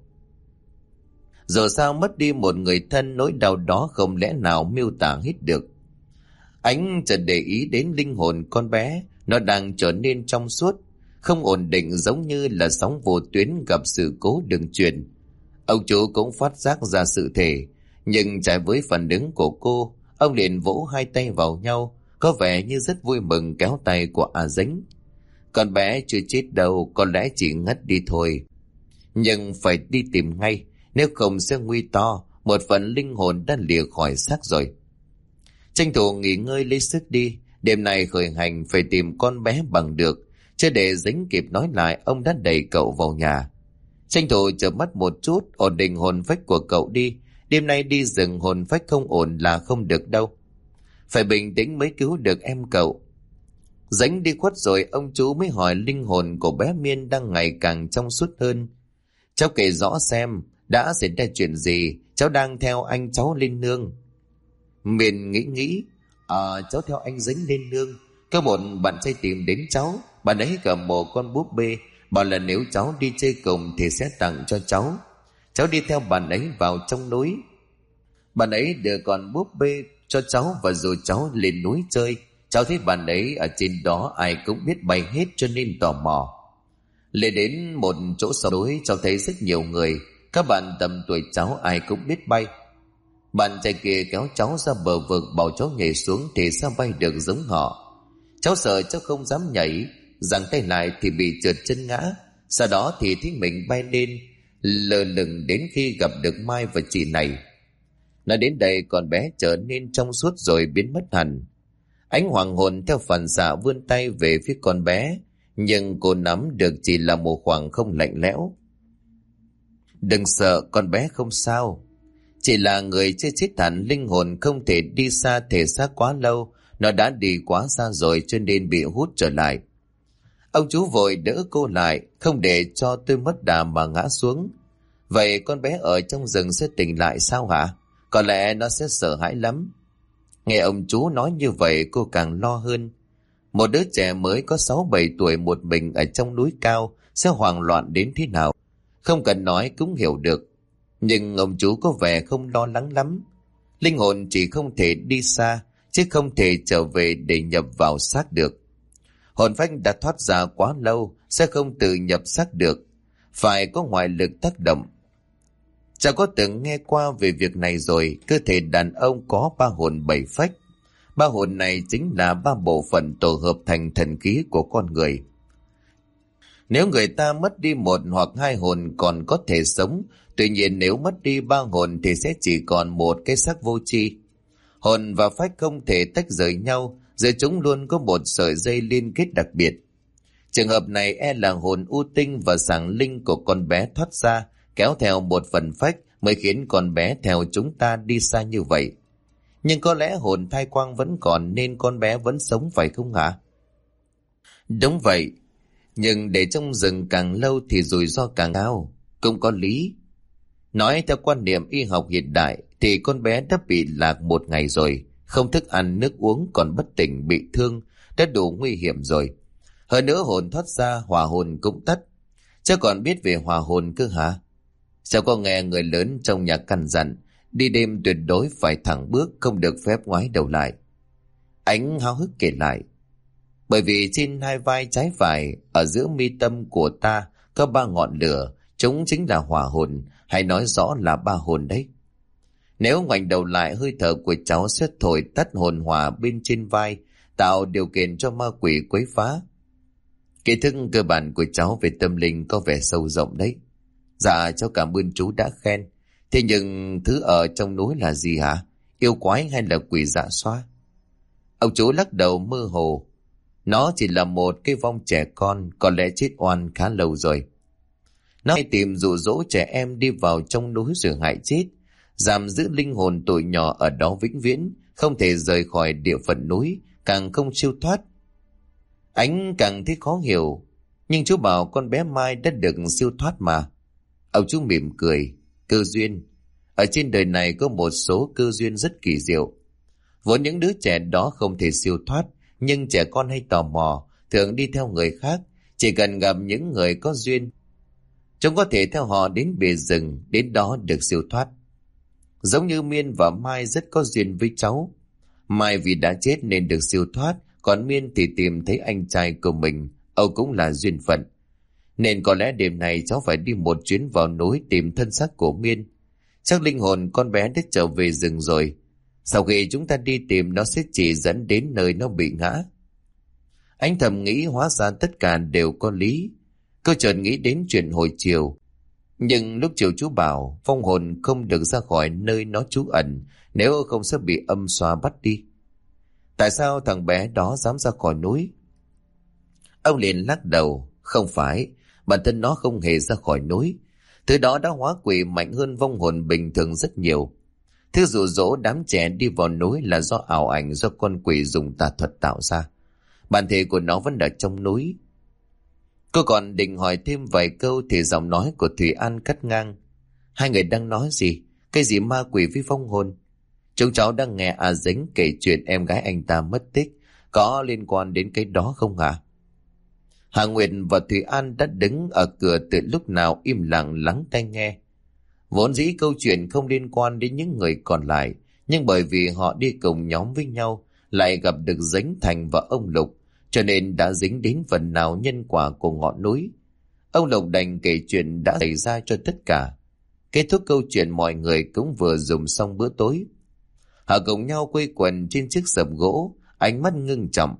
Dù sao mất đi một người thân, nỗi đau đó không lẽ nào miêu tả hết được. Anh chợt để ý đến linh hồn con bé, nó đang trở nên trong suốt, không ổn định giống như là sóng vô tuyến gặp sự cố đường truyền. Ông chú cũng phát giác ra sự thể, nhưng trái với phản ứng của cô, ông liền vỗ hai tay vào nhau, có vẻ như rất vui mừng kéo tay của A Dính. Con bé chưa chết đâu, có lẽ chỉ ngất đi thôi. Nhưng phải đi tìm ngay, nếu không sẽ nguy to, một phần linh hồn đã lìa khỏi xác rồi. Tranh thủ nghỉ ngơi lấy sức đi, đêm nay khởi hành phải tìm con bé bằng được. Chưa để Dính kịp nói lại, ông đã đẩy cậu vào nhà. Tranh thủ chợp mắt một chút, ổn định hồn phách của cậu đi. Đêm nay đi rừng hồn phách không ổn là không được đâu. Phải bình tĩnh mới cứu được em cậu. Dính đi khuất rồi, ông chú mới hỏi linh hồn của bé Miên đang ngày càng trong suốt hơn. Cháu kể rõ xem, đã xảy ra chuyện gì, cháu đang theo anh cháu lên nương. Miên nghĩ, cháu theo anh Dính lên nương. Có một bạn trai tìm đến cháu, bạn ấy cầm một con búp bê, bảo là nếu cháu đi chơi cùng thì sẽ tặng cho cháu. Cháu đi theo bạn ấy vào trong núi. Bạn ấy đưa con búp bê cho cháu và dù cháu lên núi chơi. Cháu thấy bạn ấy ở trên đó ai cũng biết bay hết cho nên tò mò. Lên đến một chỗ sau núi, cháu thấy rất nhiều người, các bạn tầm tuổi cháu ai cũng biết bay. Bạn trai kia kéo cháu ra bờ vực, bảo cháu nhảy xuống thì sao bay được giống họ. Cháu sợ cháu không dám nhảy, giằng tay lại thì bị trượt chân ngã. Sau đó thì thấy mình bay lên lờ lửng đến khi gặp được Mai và chị này. Nói đến đây con bé trở nên trong suốt rồi biến mất hẳn. Ánh hoàng hồn theo phản xạ vươn tay về phía con bé, nhưng cô nắm được chỉ là một khoảng không lạnh lẽo. Đừng sợ, con bé không sao. Chỉ là người chưa chết hẳn, linh hồn không thể đi xa thể xác quá lâu, nó đã đi quá xa rồi cho nên bị hút trở lại. Ông chú vội đỡ cô lại, không để cho tôi mất đà mà ngã xuống. Vậy con bé ở trong rừng sẽ tỉnh lại sao hả? Có lẽ nó sẽ sợ hãi lắm. Nghe ông chú nói như vậy cô càng lo hơn. Một đứa trẻ mới có 6-7 tuổi một mình ở trong núi cao sẽ hoảng loạn đến thế nào, không cần nói cũng hiểu được. Nhưng ông chú có vẻ không lo lắng lắm. Linh hồn chỉ không thể đi xa, chứ không thể trở về để nhập vào xác được. Hồn phách đã thoát ra quá lâu, sẽ không tự nhập xác được, phải có ngoại lực tác động. Cháu có từng nghe qua về việc này rồi. Cơ thể đàn ông có 3 hồn 7 phách. 3 hồn này chính là 3 bộ phận tổ hợp thành thần khí của con người. Nếu người ta mất đi 1 hoặc 2 hồn còn có thể sống, tuy nhiên nếu mất đi 3 hồn thì sẽ chỉ còn một cái xác vô tri. Hồn và phách không thể tách rời nhau, giữa chúng luôn có một sợi dây liên kết đặc biệt. Trường hợp này e là hồn u tinh và sàng linh của con bé thoát ra, kéo theo một phần phách mới khiến con bé theo chúng ta đi xa như vậy. Nhưng có lẽ hồn thai quang vẫn còn nên con bé vẫn sống phải không hả? Đúng vậy, nhưng để trong rừng càng lâu thì rủi ro càng cao, cũng có lý. Nói theo quan niệm y học hiện đại thì con bé đã bị lạc 1 ngày rồi, không thức ăn nước uống, còn bất tỉnh bị thương, đã đủ nguy hiểm rồi. Hơn nữa hồn thoát ra, hỏa hồn cũng tắt. Chứ còn biết về hỏa hồn cơ hả? Sao có nghe người lớn trong nhà căn dặn, đi đêm tuyệt đối phải thẳng bước, không được phép ngoái đầu lại. Ánh háo hức kể lại. Bởi vì trên 2 vai trái phải, ở giữa mi tâm của ta có 3 ngọn lửa, chúng chính là hỏa hồn, hay nói rõ là 3 hồn đấy. Nếu ngoảnh đầu lại, hơi thở của cháu sẽ thổi tắt hồn hỏa bên trên vai, tạo điều kiện cho ma quỷ quấy phá. Kiến thức cơ bản của cháu về tâm linh có vẻ sâu rộng đấy. Dạ, cháu cảm ơn chú đã khen. Thế nhưng thứ ở trong núi là gì hả? Yêu quái hay là quỷ dạ xoa? Ông chú lắc đầu mơ hồ. Nó chỉ là một cái vong trẻ con, có lẽ chết oan khá lâu rồi. Nó hay tìm dụ dỗ trẻ em đi vào trong núi rồi hại chết, giam giữ linh hồn tụi nhỏ ở đó vĩnh viễn, không thể rời khỏi địa phận núi, càng không siêu thoát. Anh càng thấy khó hiểu, nhưng chú bảo con bé Mai đã được siêu thoát mà. Ông chú mỉm cười. Cơ duyên. Ở trên đời này có một số cơ duyên rất kỳ diệu. Vốn những đứa trẻ đó không thể siêu thoát, nhưng trẻ con hay tò mò, thường đi theo người khác. Chỉ cần gặp những người có duyên, chúng có thể theo họ đến bìa rừng, đến đó được siêu thoát. Giống như Miên và Mai rất có duyên với cháu. Mai vì đã chết nên được siêu thoát, còn Miên thì tìm thấy anh trai của mình, Âu cũng là duyên phận. Nên có lẽ đêm này cháu phải đi một chuyến vào núi tìm thân xác của Miên. Chắc linh hồn con bé đã trở về rừng rồi. Sau khi chúng ta đi tìm, nó sẽ chỉ dẫn đến nơi nó bị ngã. Anh thầm nghĩ hóa ra tất cả đều có lý. Cô chợt nghĩ đến chuyện hồi chiều. Nhưng lúc chiều chú bảo vong hồn không được ra khỏi nơi nó trú ẩn, nếu không sẽ bị âm xoa bắt đi. Tại sao thằng bé đó dám ra khỏi núi? Ông liền lắc đầu. Không phải, bản thân nó không hề ra khỏi núi. Thứ đó đã hóa quỷ mạnh hơn vong hồn bình thường rất nhiều. Thứ dụ dỗ đám trẻ đi vào núi là do ảo ảnh do con quỷ dùng tà thuật tạo ra. Bản thể của nó vẫn ở trong núi. Cô còn định hỏi thêm vài câu thì giọng nói của Thủy An cắt ngang. Hai người đang nói gì? Cái gì ma quỷ với vong hồn? Chúng cháu đang nghe A Dính kể chuyện em gái anh ta mất tích. Có liên quan đến cái đó không hả? Hà Nguyệt và Thủy An đã đứng ở cửa từ lúc nào im lặng lắng tai nghe. Vốn dĩ câu chuyện không liên quan đến những người còn lại, nhưng bởi vì họ đi cùng nhóm với nhau, lại gặp được Dính Thành và ông Lục, cho nên đã dính đến phần nào nhân quả của ngọn núi. Ông Lục đành kể chuyện đã xảy ra cho tất cả. Kết thúc câu chuyện, mọi người cũng vừa dùng xong bữa tối. Họ cùng nhau quây quần trên chiếc sập gỗ, ánh mắt ngưng trọng.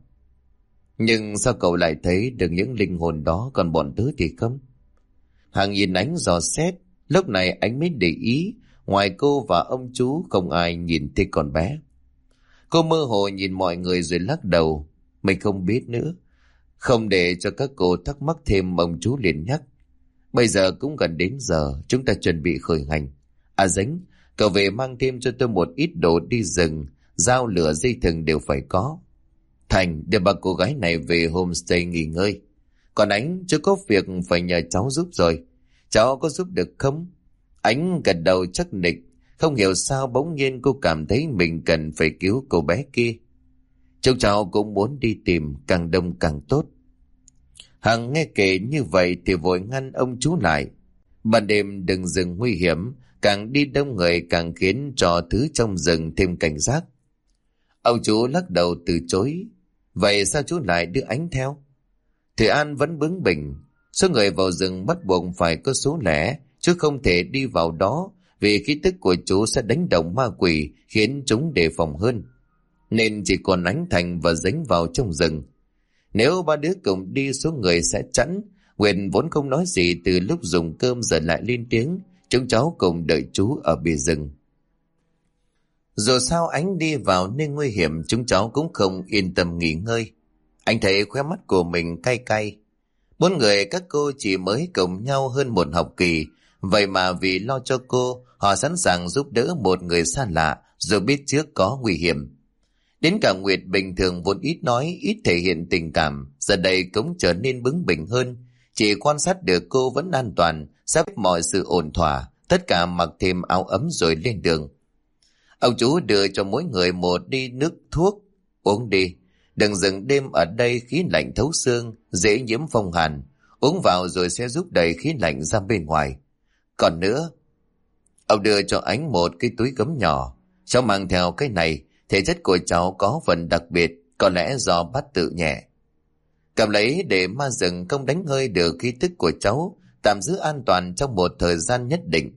Nhưng sao cậu lại thấy được những linh hồn đó, còn bọn tớ thì không? Hằng nhìn ánh dò xét, lúc này anh mới để ý, ngoài cô và ông chú không ai nhìn thấy con bé. Cô mơ hồ nhìn mọi người rồi lắc đầu. Mình không biết nữa. Không để cho các cô thắc mắc thêm, ông chú liền nhắc. Bây giờ cũng gần đến giờ, chúng ta chuẩn bị khởi hành. À Dính, cậu về mang thêm cho tôi một ít đồ đi rừng, dao lửa dây thừng đều phải có. Thành, đưa bà cô gái này về homestay nghỉ ngơi. Còn Ánh, chưa có việc phải nhờ cháu giúp rồi. Cháu có giúp được không? Ánh gật đầu chắc nịch. Không hiểu sao bỗng nhiên cô cảm thấy mình cần phải cứu cô bé kia. Chúng cháu cũng muốn đi tìm, càng đông càng tốt. Hằng nghe kể như vậy thì vội ngăn ông chú lại. Ban đêm đừng rừng nguy hiểm, càng đi đông người càng khiến cho thứ trong rừng thêm cảnh giác. Ông chú lắc đầu từ chối. Vậy sao chú lại đưa Ánh theo? Thủy An vẫn bướng bỉnh. Số người vào rừng bắt buộc phải có số lẻ, chứ không thể đi vào đó, vì khí tức của chú sẽ đánh động ma quỷ, khiến chúng đề phòng hơn. Nên chỉ còn Ánh, Thành và Dính vào trong rừng. Nếu ba đứa cùng đi, số người sẽ chẵn. Nguyệt vốn không nói gì từ lúc dùng cơm, giờ lại lên tiếng. Chúng cháu cùng đợi chú ở bìa rừng. Dù sao Ánh đi vào nơi nguy hiểm, chúng cháu cũng không yên tâm nghỉ ngơi. Anh thấy khóe mắt của mình cay cay. 4 người các cô chỉ mới cùng nhau hơn một học kỳ, vậy mà vì lo cho cô, họ sẵn sàng giúp đỡ một người xa lạ, dù biết trước có nguy hiểm. Đến cả Nguyệt bình thường vốn ít nói, ít thể hiện tình cảm, giờ đây cũng trở nên bướng bỉnh hơn. Chỉ quan sát được cô vẫn an toàn, sắp mọi sự ổn thỏa, tất cả mặc thêm áo ấm rồi lên đường. Ông chú đưa cho mỗi người một ly nước thuốc. Uống đi, đừng dừng đêm ở đây, khí lạnh thấu xương, dễ nhiễm phong hàn. Uống vào rồi sẽ giúp đẩy khí lạnh ra bên ngoài. Còn nữa, ông đưa cho Ánh một cái túi gấm nhỏ. Cháu mang theo cái này, thể chất của cháu có phần đặc biệt, có lẽ do bát tự nhẹ. Cầm lấy để ma rừng không đánh hơi được khí tức của cháu, tạm giữ an toàn trong một thời gian nhất định.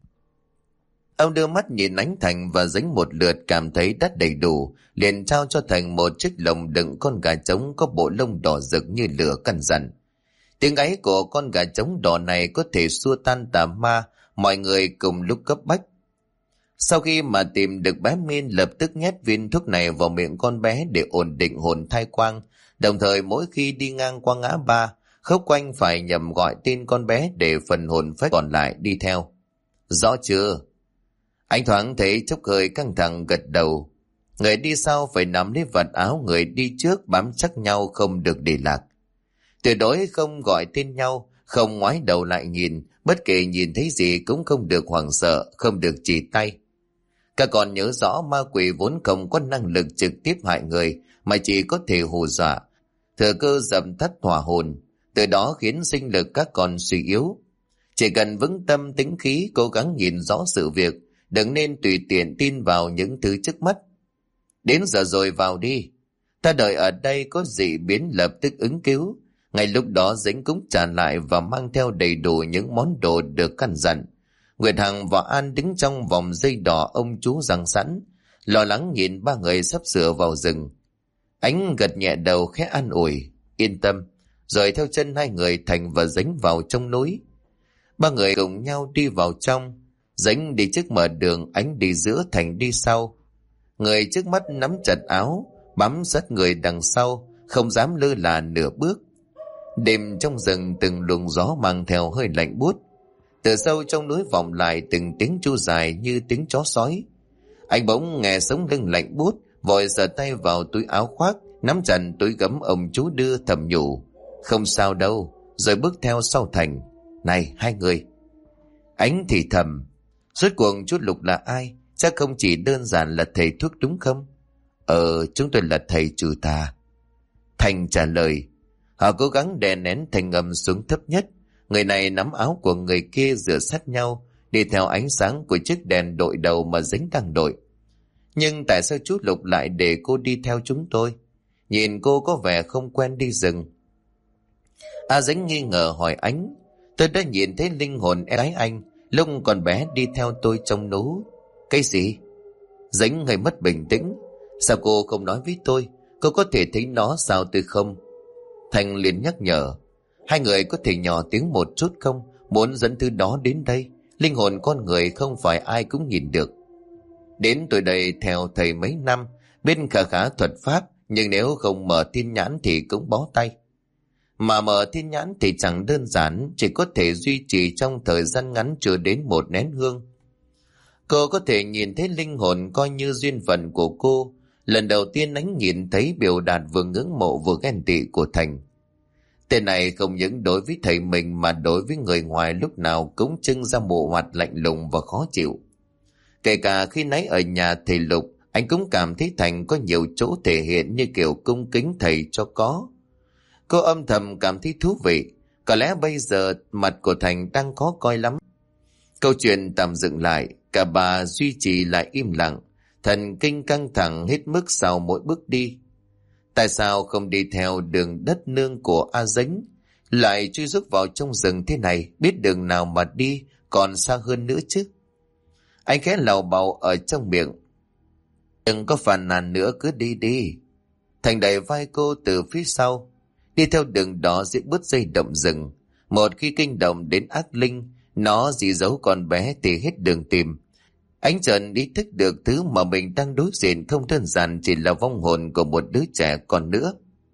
Ông đưa mắt nhìn Ánh, Thành và Dính một lượt, cảm thấy đã đầy đủ, liền trao cho Thành một chiếc lồng đựng con gà trống có bộ lông đỏ rực như lửa, căn dặn. Tiếng gáy của con gà trống đỏ này có thể xua tan tà ma, mọi người cùng lúc cấp bách. Sau khi mà tìm được bé Min, lập tức nhét viên thuốc này vào miệng con bé để ổn định hồn thai quang, Đồng thời mỗi khi đi ngang qua ngã ba, Khốc Quanh phải nhầm gọi tên con bé để phần hồn phách còn lại đi theo. Rõ chưa? Anh thoáng thấy Chốc hơi căng thẳng gật đầu. Người đi sau phải nắm lấy vạt áo người đi trước, bám chắc nhau không được để lạc. Tuyệt đối không gọi tên nhau, không ngoái đầu lại nhìn, bất kể nhìn thấy gì cũng không được hoảng sợ, không được chỉ tay. Các con nhớ rõ ma quỷ vốn không có năng lực trực tiếp hại người, mà chỉ có thể hù dọa, thừa cơ dập tắt hỏa hồn, từ đó khiến sinh lực các con suy yếu. Chỉ cần vững tâm tĩnh khí, cố gắng nhìn rõ sự việc, đừng nên tùy tiện tin vào những thứ trước mắt. Đến giờ rồi, vào đi. Ta đợi ở đây có dị biến lập tức ứng cứu. Ngay lúc đó Dĩnh cũng trả lại và mang theo đầy đủ những món đồ được căn dặn. Nguyệt Hằng và An đứng trong vòng dây đỏ ông chú giằng sẵn, lo lắng nhìn ba người sắp sửa vào rừng. Ánh gật nhẹ đầu khẽ an ủi, yên tâm, rồi theo chân hai người Thành và Dĩnh vào trong núi. Ba người cùng nhau đi vào trong, Dĩnh đi trước mở đường, Ánh đi giữa, Thành đi sau. Người trước mắt nắm chặt áo, bám sát người đằng sau, không dám lơ là nửa bước. Đêm trong rừng từng luồng gió mang theo hơi lạnh buốt. Từ sâu trong núi vọng lại từng tiếng tru dài như tiếng chó sói. Anh bỗng nghe sống lưng lạnh buốt, vội giở tay vào túi áo khoác, nắm chặt túi gấm ông chú đưa, thầm nhủ, không sao đâu, rồi bước theo sau Thành. Này hai người. Ánh thì thầm, rốt cuộc chú Lục là ai? Chắc không chỉ đơn giản là thầy thuốc đúng không? Chúng tôi là thầy trừ tà. Thành trả lời. Họ cố gắng đè nén thanh âm xuống thấp nhất. Người này nắm áo của người kia dựa sát nhau, đi theo ánh sáng của chiếc đèn đội đầu mà Dính đang đội. Nhưng tại sao chú Lục lại để cô đi theo chúng tôi? Nhìn cô có vẻ không quen đi rừng. Dính nghi ngờ hỏi Ánh. Tôi đã nhìn thấy linh hồn em gái anh lúc còn bé đi theo tôi trong núi. Cái gì? Dính hơi mất bình tĩnh. Sao cô không nói với tôi? Cô có thể thấy nó sao tôi không? Thành liền nhắc nhở. Hai người có thể nhỏ tiếng một chút không? Muốn dẫn thứ đó đến đây. Linh hồn con người không phải ai cũng nhìn được. Đến tôi đây theo thầy mấy năm, biết khá thuật pháp, nhưng nếu không mở thiên nhãn thì cũng bó tay. Mà mở thiên nhãn thì chẳng đơn giản, chỉ có thể duy trì trong thời gian ngắn chưa đến một nén hương. Cô có thể nhìn thấy linh hồn coi như duyên phận của cô. Lần đầu tiên Ánh nhìn thấy biểu đạt vừa ngưỡng mộ vừa ghen tị của Thành. Tên này không những đối với thầy mình mà đối với người ngoài lúc nào cũng trưng ra bộ mặt lạnh lùng và khó chịu. Kể cả khi nãy ở nhà thầy Lục, anh cũng cảm thấy Thành có nhiều chỗ thể hiện như kiểu cung kính thầy cho có. Cô âm thầm cảm thấy thú vị. Có lẽ bây giờ mặt của Thành đang khó coi lắm. Câu chuyện tạm dừng lại, cả bà duy trì lại im lặng, thần kinh căng thẳng hết mức sau mỗi bước đi. Tại sao không đi theo đường đất nương của A Dính, lại truy rút vào trong rừng thế này, biết đường nào mà đi còn xa hơn nữa chứ? Anh khẽ lầu bầu ở trong miệng. Đừng có phàn nàn nữa, cứ đi đi. Thành đẩy vai cô từ phía sau. Đi theo đường đó giữa bứt dây động rừng. Một khi kinh động đến ác linh, nó dì giấu con bé thì hết đường tìm. Anh chợt ý thức được thứ mà mình đang đối diện không đơn giản chỉ là vong hồn của một đứa trẻ còn nữa.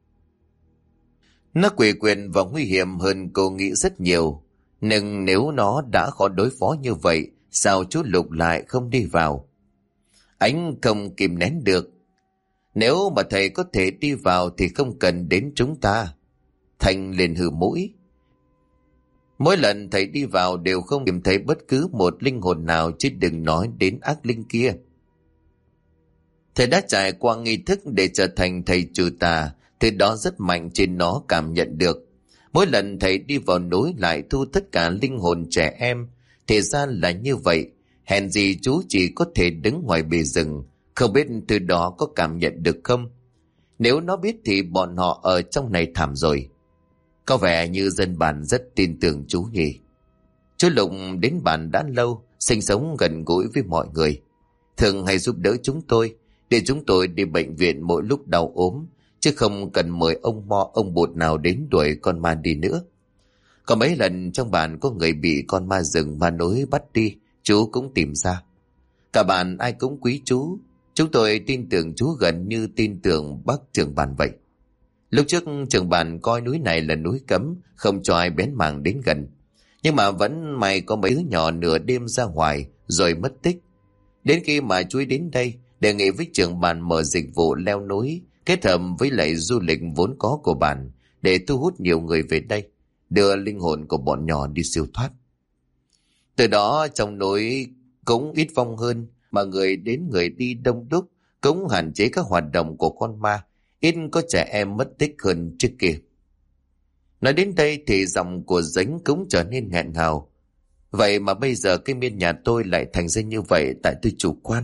Nó quỷ quyền và nguy hiểm hơn cô nghĩ rất nhiều. Nhưng nếu nó đã khó đối phó như vậy, sao chú Lục lại không đi vào? Anh không kìm nén được. Nếu mà thầy có thể đi vào thì không cần đến chúng ta. Thành liền hừ mũi. Mỗi lần thầy đi vào đều không tìm thấy bất cứ một linh hồn nào, chứ đừng nói đến ác linh kia. Thầy đã trải qua nghi thức để trở thành thầy trừ tà, thứ đó rất mạnh trên nó cảm nhận được. Mỗi lần thầy đi vào núi lại thu tất cả linh hồn trẻ em. Thì ra là như vậy, hèn gì chú chỉ có thể đứng ngoài bìa rừng, không biết từ đó có cảm nhận được không. Nếu nó biết thì bọn họ ở trong này thảm rồi. Có vẻ như dân bản rất tin tưởng chú nhỉ. Chú Lục đến bản đã lâu, sinh sống gần gũi với mọi người, thường hay giúp đỡ chúng tôi, để chúng tôi đi bệnh viện mỗi lúc đau ốm, chứ không cần mời ông mo ông bụt nào đến đuổi con ma đi nữa. Có mấy lần trong bản có người bị con ma rừng ma núi bắt đi, chú cũng tìm ra. Cả bản ai cũng quý chú. Chúng tôi tin tưởng chú gần như tin tưởng bác trưởng bản vậy. Lúc trước trưởng bản coi núi này là núi cấm, không cho ai bén mảng đến gần. Nhưng mà vẫn may có mấy đứa nhỏ nửa đêm ra ngoài rồi mất tích. Đến khi mà chú ý đến đây, đề nghị với trưởng bản mở dịch vụ leo núi kết hợp với lại du lịch vốn có của bản để thu hút nhiều người về đây, đưa linh hồn của bọn nhỏ đi siêu thoát. Từ đó trong núi cũng ít vong hơn, mà người đến người đi đông đúc, cũng hạn chế các hoạt động của con ma, ít có trẻ em mất tích hơn trước kia. Nói đến đây thì giọng của Dính cũng trở nên nghẹn ngào. Vậy mà bây giờ cái miên nhà tôi lại thành ra như vậy, tại tôi chủ quan.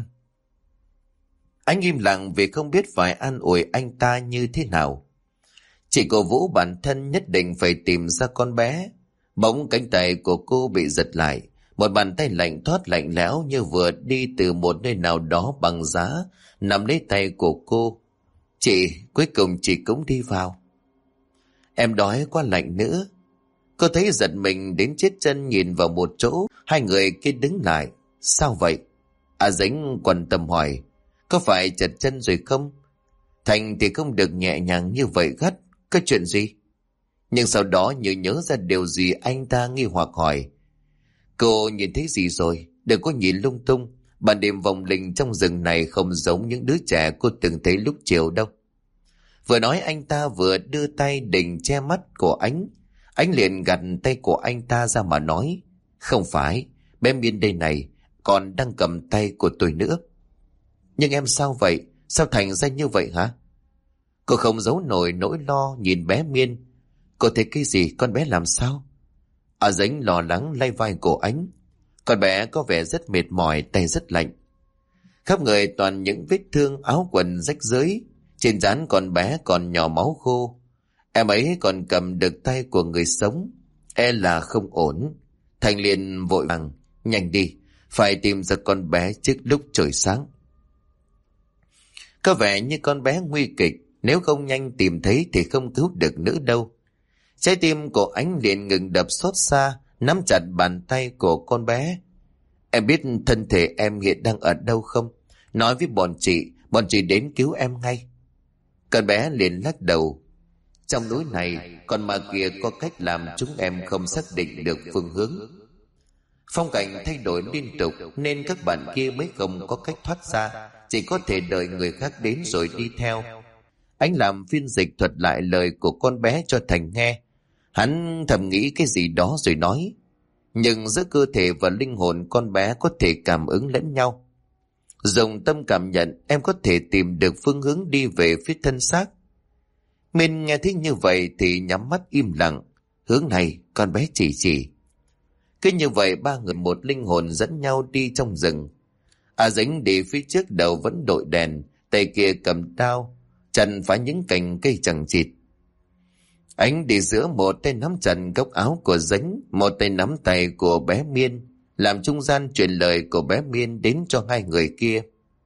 Anh im lặng vì không biết phải an ủi anh ta như thế nào. Chị cổ vũ bản thân nhất định phải tìm ra con bé. Bỗng cánh tay của cô bị giật lại, một bàn tay lạnh toát lạnh lẽo như vừa đi từ một nơi nào đó bằng giá nắm lấy tay của cô. Chị, cuối cùng chị cũng đi vào. Em đói quá, lạnh nữa. Cô thấy giật mình đến chết chân, nhìn vào một chỗ, hai người kia đứng lại. Sao vậy? Dính quan tâm hỏi. Có phải chật chân rồi không? Thành thì không được nhẹ nhàng như vậy gắt. Có chuyện gì? Nhưng sau đó như nhớ ra điều gì, anh ta nghi hoặc hỏi. Cô nhìn thấy gì rồi? Đừng có nhìn lung tung. Ban đêm vòng linh trong rừng này không giống những đứa trẻ cô từng thấy lúc chiều đâu. Vừa nói anh ta vừa đưa tay định che mắt của Ánh. Ánh liền gạt tay của anh ta ra mà nói. Không phải, bé Miên đây này, còn đang cầm tay của tôi nữa. Nhưng em sao vậy? Sao thành ra như vậy hả? Cô không giấu nổi nỗi lo nhìn bé Miên. Cô thấy cái gì? Con bé làm sao? Dính lo lắng lay vai của Ánh. Con bé có vẻ rất mệt mỏi, tay rất lạnh. Khắp người toàn những vết thương, áo quần rách rưới. Trên trán con bé còn nhỏ máu khô. Em ấy còn cầm được tay của người sống. Là không ổn. Thành liền vội vàng. Nhanh đi, phải tìm ra con bé trước lúc trời sáng. Có vẻ như con bé nguy kịch. Nếu không nhanh tìm thấy thì không cứu được nữa đâu. Trái tim của Ánh liền ngừng đập xót xa, nắm chặt bàn tay của con bé. Em biết thân thể em hiện đang ở đâu không? Nói với bọn chị đến cứu em ngay. Con bé liền lắc đầu. Trong núi này, con ma kia có cách làm chúng em không xác định được phương hướng. Phong cảnh thay đổi liên tục nên các bạn kia mới không có cách thoát ra, chỉ có thể đợi người khác đến rồi đi theo. Anh làm phiên dịch thuật lại lời của con bé cho Thành nghe. Hắn thầm nghĩ cái gì đó rồi nói. Nhưng giữa cơ thể và linh hồn con bé có thể cảm ứng lẫn nhau. Dùng tâm cảm nhận, em có thể tìm được phương hướng đi về phía thân xác. Mình nghe thấy như vậy thì nhắm mắt im lặng. Hướng này, con bé chỉ. Cứ như vậy ba người một linh hồn dẫn nhau đi trong rừng. Dính đi phía trước đầu vẫn đội đèn, tay kia cầm đao, chặn phá những cành cây chằng chịt. Ánh đi giữa, một tay nắm chặt góc áo của Dính, một tay nắm tay của bé Miên, làm trung gian truyền lời của bé Miên đến cho hai người kia.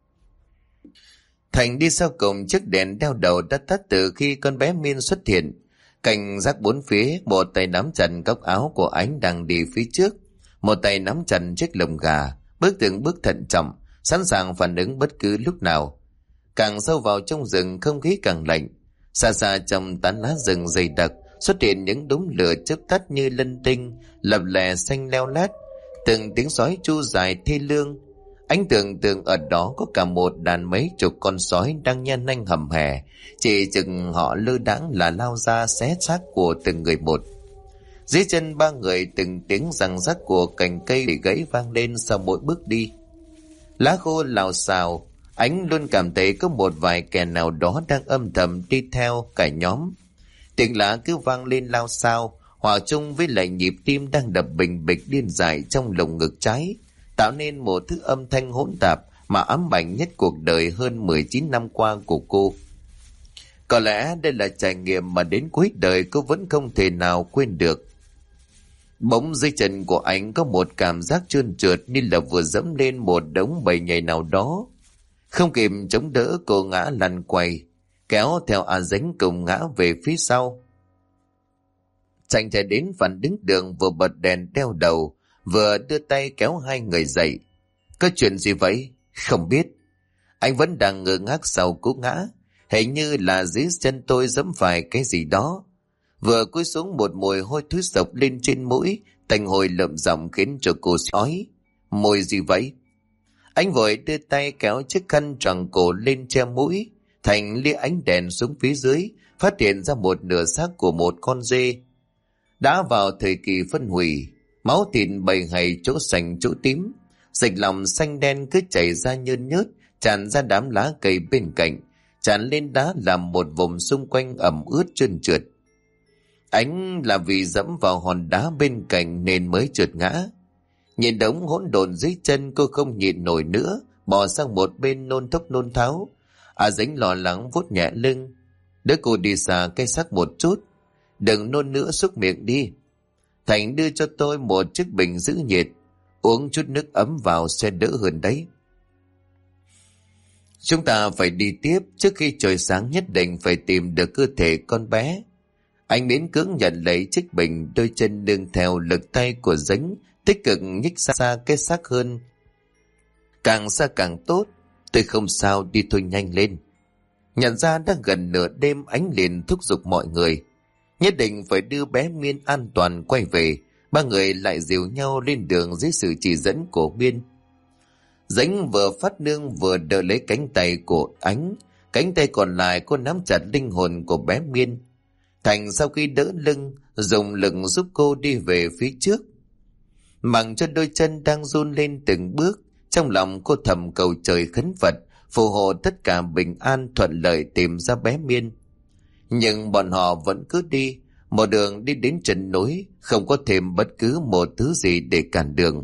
Thành đi sau cùng, chiếc đèn đeo đầu đã tắt từ khi con bé Miên xuất hiện. Cảnh giác bốn phía, một tay nắm chặt góc áo của Ánh đang đi phía trước, một tay nắm chặt chiếc lồng gà, bước từng bước thận trọng, sẵn sàng phản ứng bất cứ lúc nào. Càng sâu vào trong rừng, không khí càng lạnh. Xa xa trong tán lá rừng dày đặc xuất hiện những đốm lửa chớp tắt như lân tinh, lập lè xanh leo lét, từng tiếng sói tru dài thê lương. Anh tưởng tượng ở đó có cả một đàn mấy chục con sói đang nhen nanh hầm hè, chỉ chừng họ lơ đãng là lao ra xé xác của từng người một. Dưới chân ba người từng tiếng răng rắc của cành cây bị gãy vang lên sau mỗi bước đi. Lá khô lào xào, Ánh luôn cảm thấy có một vài kẻ nào đó đang âm thầm đi theo cả nhóm. Tiếng lá cứ vang lên lao xao, hòa chung với lại nhịp tim đang đập bình bịch điên dại trong lồng ngực trái, tạo nên một thứ âm thanh hỗn tạp mà ám ảnh nhất cuộc đời hơn 19 năm qua của cô. Có lẽ đây là trải nghiệm mà đến cuối đời cô vẫn không thể nào quên được. Bỗng dưới chân của anh có một cảm giác trơn trượt như là vừa dẫm lên một đống bầy nhầy nào đó. Không kịp chống đỡ, cô ngã lăn quay, kéo theo Dính cùng ngã về phía sau. Thành chạy đến phản đứng đường, vừa bật đèn đeo đầu, vừa đưa tay kéo hai người dậy. Có chuyện gì vậy? Không biết. Anh vẫn đang ngơ ngác sau cú ngã. Hình như là dưới chân tôi giẫm phải cái gì đó. Vừa cúi xuống một mùi hôi thối sộc lên trên mũi, tanh hôi lợm giọng khiến cho cô ói. Mùi gì vậy? Anh vội đưa tay kéo chiếc khăn choàng cổ lên che mũi. Thành lia ánh đèn xuống phía dưới, phát hiện ra một nửa xác của một con dê. Đã vào thời kỳ phân hủy, máu thịt bầy hầy chỗ xanh chỗ tím, dịch lòng xanh đen cứ chảy ra nhơn nhớt, tràn ra đám lá cây bên cạnh, tràn lên đá làm một vùng xung quanh ẩm ướt trơn trượt. Ánh là vì dẫm vào hòn đá bên cạnh nên mới trượt ngã. Nhìn đống hỗn độn dưới chân, cô không nhịn nổi nữa, bò sang một bên nôn thốc nôn tháo. Dính lo lắng vuốt nhẹ lưng. Đứa cô đi xa cái xác một chút. Đừng nôn nữa, xúc miệng đi. Thành đưa cho tôi một chiếc bình giữ nhiệt. Uống chút nước ấm vào sẽ đỡ hơn đấy. Chúng ta phải đi tiếp, trước khi trời sáng nhất định phải tìm được cơ thể con bé. Anh miễn cưỡng nhận lấy chiếc bình, đôi chân nương theo lực tay của Dính, tích cực nhích xa cái xác hơn. Càng xa càng tốt. Tôi không sao, đi thôi, nhanh lên. Nhận ra đã gần nửa đêm, anh liền thúc giục mọi người. Nhất định phải đưa bé Miên an toàn quay về. Ba người lại dìu nhau lên đường dưới sự chỉ dẫn của Miên. Dính vừa phát nương vừa đỡ lấy cánh tay của Ánh. Cánh tay còn lại cô nắm chặt linh hồn của bé Miên. Thành sau khi đỡ lưng, dùng lực giúp cô đi về phía trước. Mặc cho đôi chân đang run lên từng bước, trong lòng cô thầm cầu trời khấn Phật phù hộ tất cả bình an thuận lợi tìm ra bé Miên. Nhưng bọn họ vẫn cứ đi, một đường đi đến chân núi, không có thêm bất cứ một thứ gì để cản đường.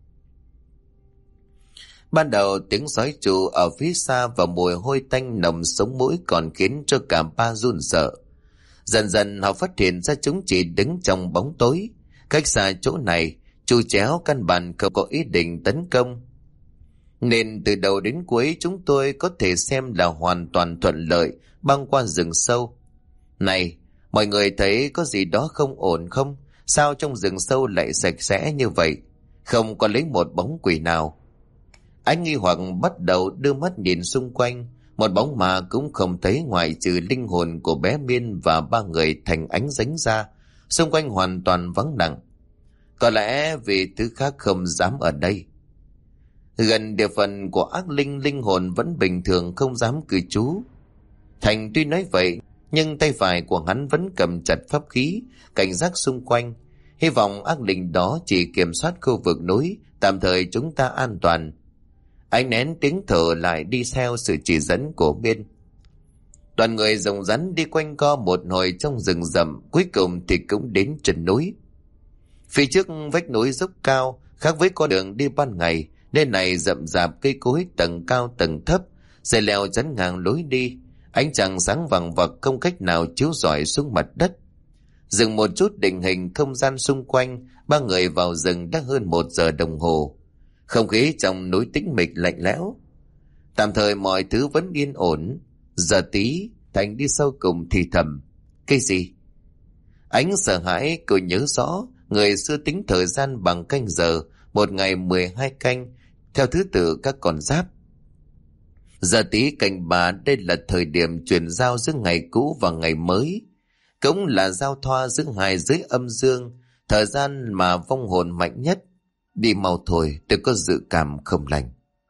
Ban đầu tiếng sói tru ở phía xa và mùi hôi tanh nồng sống mũi còn khiến cho cả ba run sợ. Dần dần họ phát hiện ra chúng chỉ đứng trong bóng tối, cách xa chỗ này, chu chéo căn bản không có ý định tấn công. Nên từ đầu đến cuối chúng tôi có thể xem là hoàn toàn thuận lợi băng qua rừng sâu. Này, mọi người thấy có gì đó không ổn không? Sao trong rừng sâu lại sạch sẽ như vậy? Không có lấy một bóng quỷ nào. Anh nghi hoặc bắt đầu đưa mắt nhìn xung quanh, một bóng mà cũng không thấy ngoại trừ linh hồn của bé Miên và ba người Thành Ánh Dính ra. Xung quanh hoàn toàn vắng lặng. Có lẽ vì thứ khác không dám ở đây. Gần địa phận của ác linh, linh hồn vẫn bình thường không dám cư trú. Thành tuy nói vậy, nhưng tay phải của hắn vẫn cầm chặt pháp khí, cảnh giác xung quanh. Hy vọng ác linh đó chỉ kiểm soát khu vực núi, tạm thời chúng ta an toàn. Anh nén tiếng thở lại đi theo sự chỉ dẫn của Miên. Đoàn người rồng rắn đi quanh co một hồi trong rừng rậm, cuối cùng thì cũng đến chân núi. Phía trước vách núi dốc cao, khác với con đường đi ban ngày, nơi này rậm rạp cây cối tầng cao tầng thấp, dây leo chắn ngang lối đi, ánh trăng sáng vằng vặc không cách nào chiếu rọi xuống mặt đất. Dừng một chút định hình không gian xung quanh, ba người vào rừng đã hơn 1 giờ đồng hồ. Không khí trong núi tĩnh mịch lạnh lẽo. Tạm thời mọi thứ vẫn yên ổn. Giờ tí, Thành đi sâu cùng thì thầm. Cái gì? Ánh sợ hãi, cô nhớ rõ, người xưa tính thời gian bằng canh giờ, một ngày 12 canh, theo thứ tự các con giáp. Giờ tí canh bà, đây là thời điểm chuyển giao giữa ngày cũ và ngày mới. Cũng là giao thoa giữa hai giới âm dương, thời gian mà vong hồn mạnh nhất. Đi mau thôi, tôi có dự cảm không lành.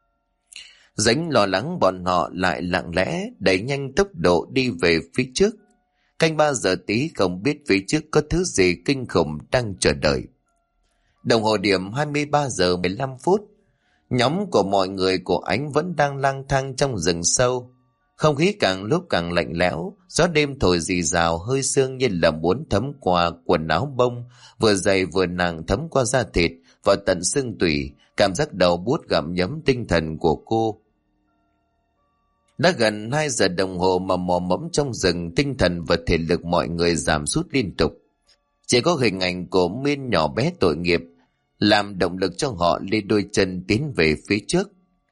Dính lo lắng bọn họ lại lặng lẽ đẩy nhanh tốc độ đi về phía trước. Canh 3 giờ tí không biết phía trước có thứ gì kinh khủng đang chờ đợi. Đồng hồ điểm 23 giờ 15 phút. Nhóm của mọi người của Ánh vẫn đang lang thang trong rừng sâu. Không khí càng lúc càng lạnh lẽo, gió đêm thổi rì rào hơi sương như là muốn thấm qua quần áo bông, vừa dày vừa nặng thấm qua da thịt, vào tận xương tủy, cảm giác đầu buốt gặm nhấm tinh thần của cô. Đã gần 2 giờ đồng hồ mà mò mẫm trong rừng, tinh thần và thể lực mọi người giảm sút liên tục. Chỉ có hình ảnh của Miên nhỏ bé tội nghiệp làm động lực cho họ lên đôi chân tiến về phía trước.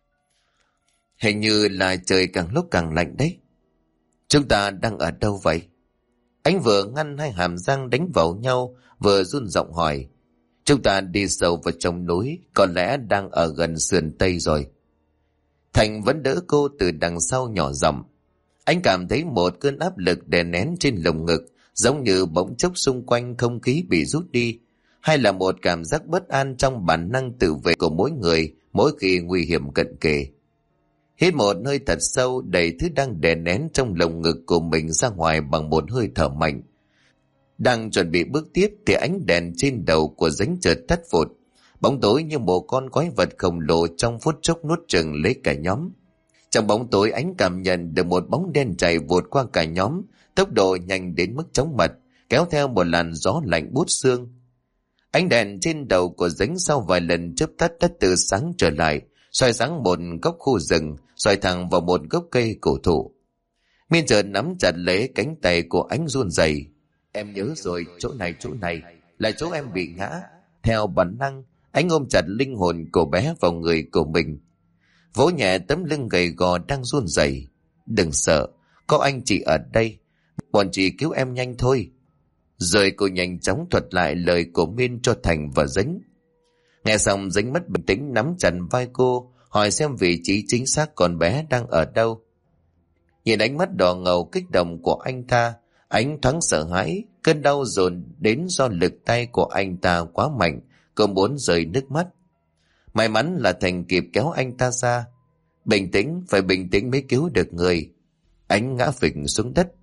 Hình như là trời càng lúc càng lạnh đấy. Chúng ta đang ở đâu vậy? Anh vừa ngăn hai hàm răng đánh vào nhau, vừa run giọng hỏi. Chúng ta đi sâu vào trong núi, có lẽ đang ở gần sườn Tây rồi. Thành vẫn đỡ cô từ đằng sau nhỏ giọng. Anh cảm thấy một cơn áp lực đè nén trên lồng ngực, giống như bỗng chốc xung quanh không khí bị rút đi, hay là một cảm giác bất an trong bản năng tự vệ của mỗi người mỗi khi nguy hiểm cận kề. Hít một hơi thật sâu, đẩy thứ đang đè nén trong lồng ngực của mình ra ngoài bằng một hơi thở mạnh. Đang chuẩn bị bước tiếp thì ánh đèn trên đầu của Dính chợt tắt phụt. Bóng tối như một con quái vật khổng lồ trong phút chốc nuốt chửng lấy cả nhóm. Trong bóng tối, anh cảm nhận được một bóng đen chạy vụt qua cả nhóm, tốc độ nhanh đến mức chóng mặt, kéo theo một làn gió lạnh buốt xương. Ánh đèn trên đầu của Dính sau vài lần chớp tắt đã từ sáng trở lại, soi sáng một góc khu rừng, soi thẳng vào một gốc cây cổ thụ. Miên chợt nắm chặt lấy cánh tay của anh run rẩy. Em nhớ rồi, chỗ này là chỗ em bị ngã. Theo bản năng, anh ôm chặt linh hồn của bé vào người của mình, vỗ nhẹ tấm lưng gầy gò đang run rẩy. Đừng sợ, có anh chị ở đây, bọn chị cứu em nhanh thôi. Rồi cô nhanh chóng thuật lại lời của Miên cho Thành và Dính. Nghe xong, Dính mất bình tĩnh nắm chặt vai cô, hỏi xem vị trí chính xác con bé đang ở đâu. Nhìn ánh mắt đỏ ngầu kích động của anh ta, anh thoáng sợ hãi, cơn đau dồn đến do lực tay của anh ta quá mạnh, cô muốn rơi nước mắt. May mắn là Thành kịp kéo anh ta ra. Bình tĩnh, phải bình tĩnh mới cứu được người. Anh ngã phịch xuống đất.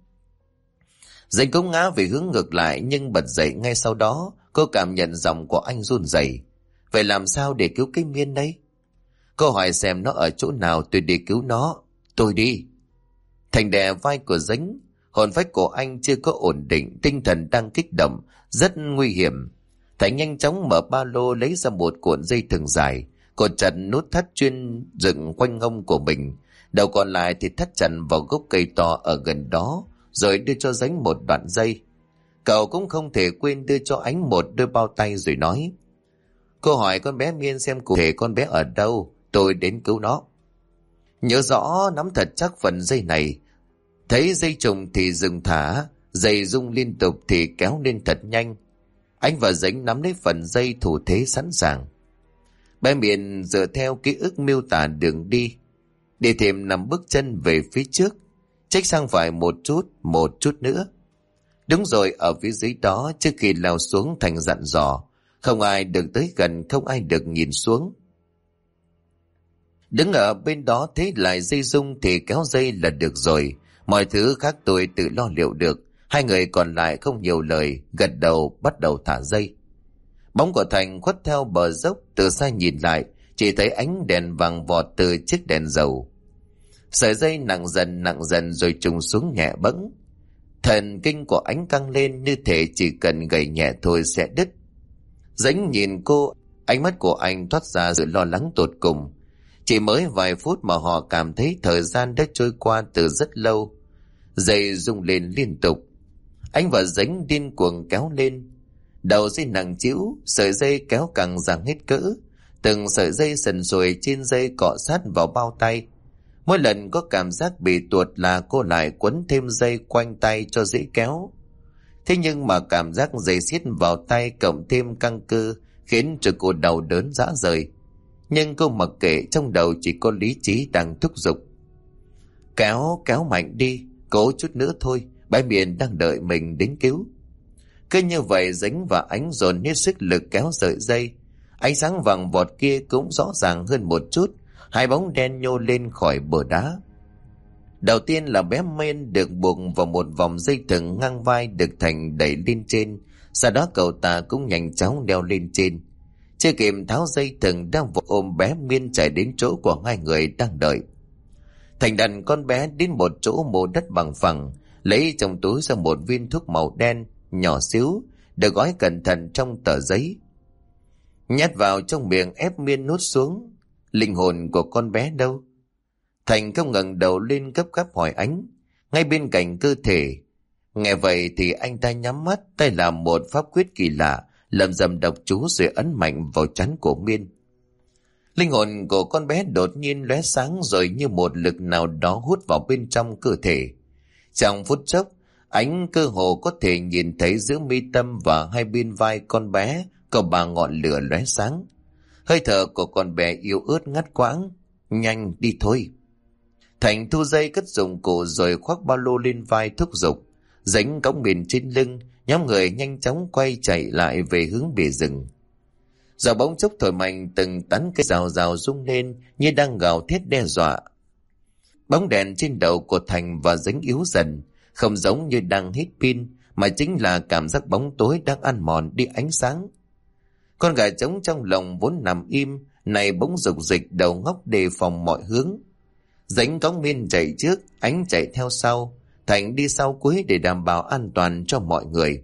Dính cũng ngã về hướng ngược lại, nhưng bật dậy ngay sau đó. Cô cảm nhận giọng của anh run rẩy. Vậy làm sao để cứu cái Miên đấy? Cô hỏi xem nó ở chỗ nào, tôi đi cứu nó. Tôi đi. Thành đè vai của Dính. Hồn phách của anh chưa có ổn định, tinh thần đang kích động, rất nguy hiểm. Thành nhanh chóng mở ba lô lấy ra một cuộn dây thừng dài, cột chặt nút thắt chuyên dựng quanh hông của mình, đầu còn lại thì thắt chặt vào gốc cây to ở gần đó, rồi đưa cho Dính một đoạn dây. Cậu cũng không thể quên đưa cho anh một đôi bao tay rồi nói: Cô hỏi con bé Miên xem cụ thể con bé ở đâu, tôi đến cứu nó. Nhớ rõ nắm thật chắc phần dây này. Thấy dây trùng thì dừng thả, dây rung liên tục thì kéo lên thật nhanh. Anh và Dính nắm lấy phần dây thủ thế sẵn sàng. Bé Miên dựa theo ký ức miêu tả đường đi thêm 5 bước chân về phía trước, chếch sang phải một chút nữa. Đúng rồi, ở phía dưới đó trước khi leo xuống, Thành dặn dò: không ai được tới gần, không ai được nhìn xuống. Đứng ở bên đó thấy lại dây rung thì kéo dây là được rồi, mọi thứ khác tôi tự lo liệu được. Hai người còn lại không nhiều lời, gật đầu bắt đầu thả dây. Bóng của Thành khuất theo bờ dốc, từ xa nhìn lại chỉ thấy ánh đèn vàng vọt từ chiếc đèn dầu. Sợi dây nặng dần rồi trùng xuống nhẹ bẫng. Thần kinh của ánh căng lên, như thể chỉ cần gảy nhẹ thôi sẽ đứt. Dính nhìn cô, ánh mắt của anh thoát ra sự lo lắng tột cùng. Chỉ mới vài phút mà họ cảm thấy thời gian đã trôi qua từ rất lâu. Dây rung lên liên tục. Anh và Dính điên cuồng kéo lên. Đầu dây nặng trĩu, sợi dây kéo càng giằng hết cỡ. Từng sợi dây sần sùi trên dây cọ sát vào bao tay. Mỗi lần có cảm giác bị tuột là cô lại quấn thêm dây quanh tay cho dễ kéo. Thế nhưng mà cảm giác dây siết vào tay cộng thêm căng cơ khiến cho cô đau đớn rã rời. Nhưng cô mặc kệ, trong đầu chỉ có lý trí đang thúc giục: kéo mạnh đi, cố chút nữa thôi, bé Miên đang đợi mình đến cứu. Cứ như vậy, Dính và Ánh dồn hết sức lực kéo sợi dây. Ánh sáng vàng vọt kia cũng rõ ràng hơn một chút, hai bóng đen nhô lên khỏi bờ đá. Đầu tiên là bé Miên được buộc vào một vòng dây thừng ngang vai được Thành đẩy lên trên, sau đó cậu ta cũng nhanh chóng đeo lên trên. Chưa kịp tháo dây thừng đang vội ôm bé Miên chạy đến chỗ của hai người đang đợi. Thành đặt con bé đến một chỗ mô đất bằng phẳng, lấy trong túi ra một viên thuốc màu đen nhỏ xíu được gói cẩn thận trong tờ giấy, nhét vào trong miệng ép Miên nuốt xuống. Linh hồn của con bé đâu? Thành không ngẩng đầu lên, gấp gáp hỏi Ánh ngay bên cạnh cơ thể. Nghe vậy thì anh ta nhắm mắt, tay làm một pháp quyết kỳ lạ, lẩm bẩm đọc chú rồi ấn mạnh vào trán của Miên. Linh hồn của con bé đột nhiên lóe sáng, rồi như một lực nào đó hút vào bên trong cơ thể. Trong phút chốc, Ánh cơ hồ có thể nhìn thấy giữa mi tâm và hai bên vai con bé có 3 ngọn lửa lóe sáng. Hơi thở của con bé yếu ớt ngắt quãng. Nhanh đi thôi. Thành thu dây cất dụng cụ rồi khoác ba lô lên vai thúc giục. Dính cõng mìn trên lưng, nhóm người nhanh chóng quay chạy lại về hướng bìa rừng. Gió bỗng chốc thổi mạnh, từng tán cây rào rào rung lên như đang gào thét đe dọa. Bóng đèn trên đầu của Thành và Dính yếu dần, không giống như đang hết pin, mà chính là cảm giác bóng tối đang ăn mòn đi ánh sáng. Con gà trống trong lòng vốn nằm im, này bỗng rục rịch đầu ngóc đề phòng mọi hướng. Dính cõng miên chạy trước, Ánh chạy theo sau, Thành đi sau cuối để đảm bảo an toàn cho mọi người.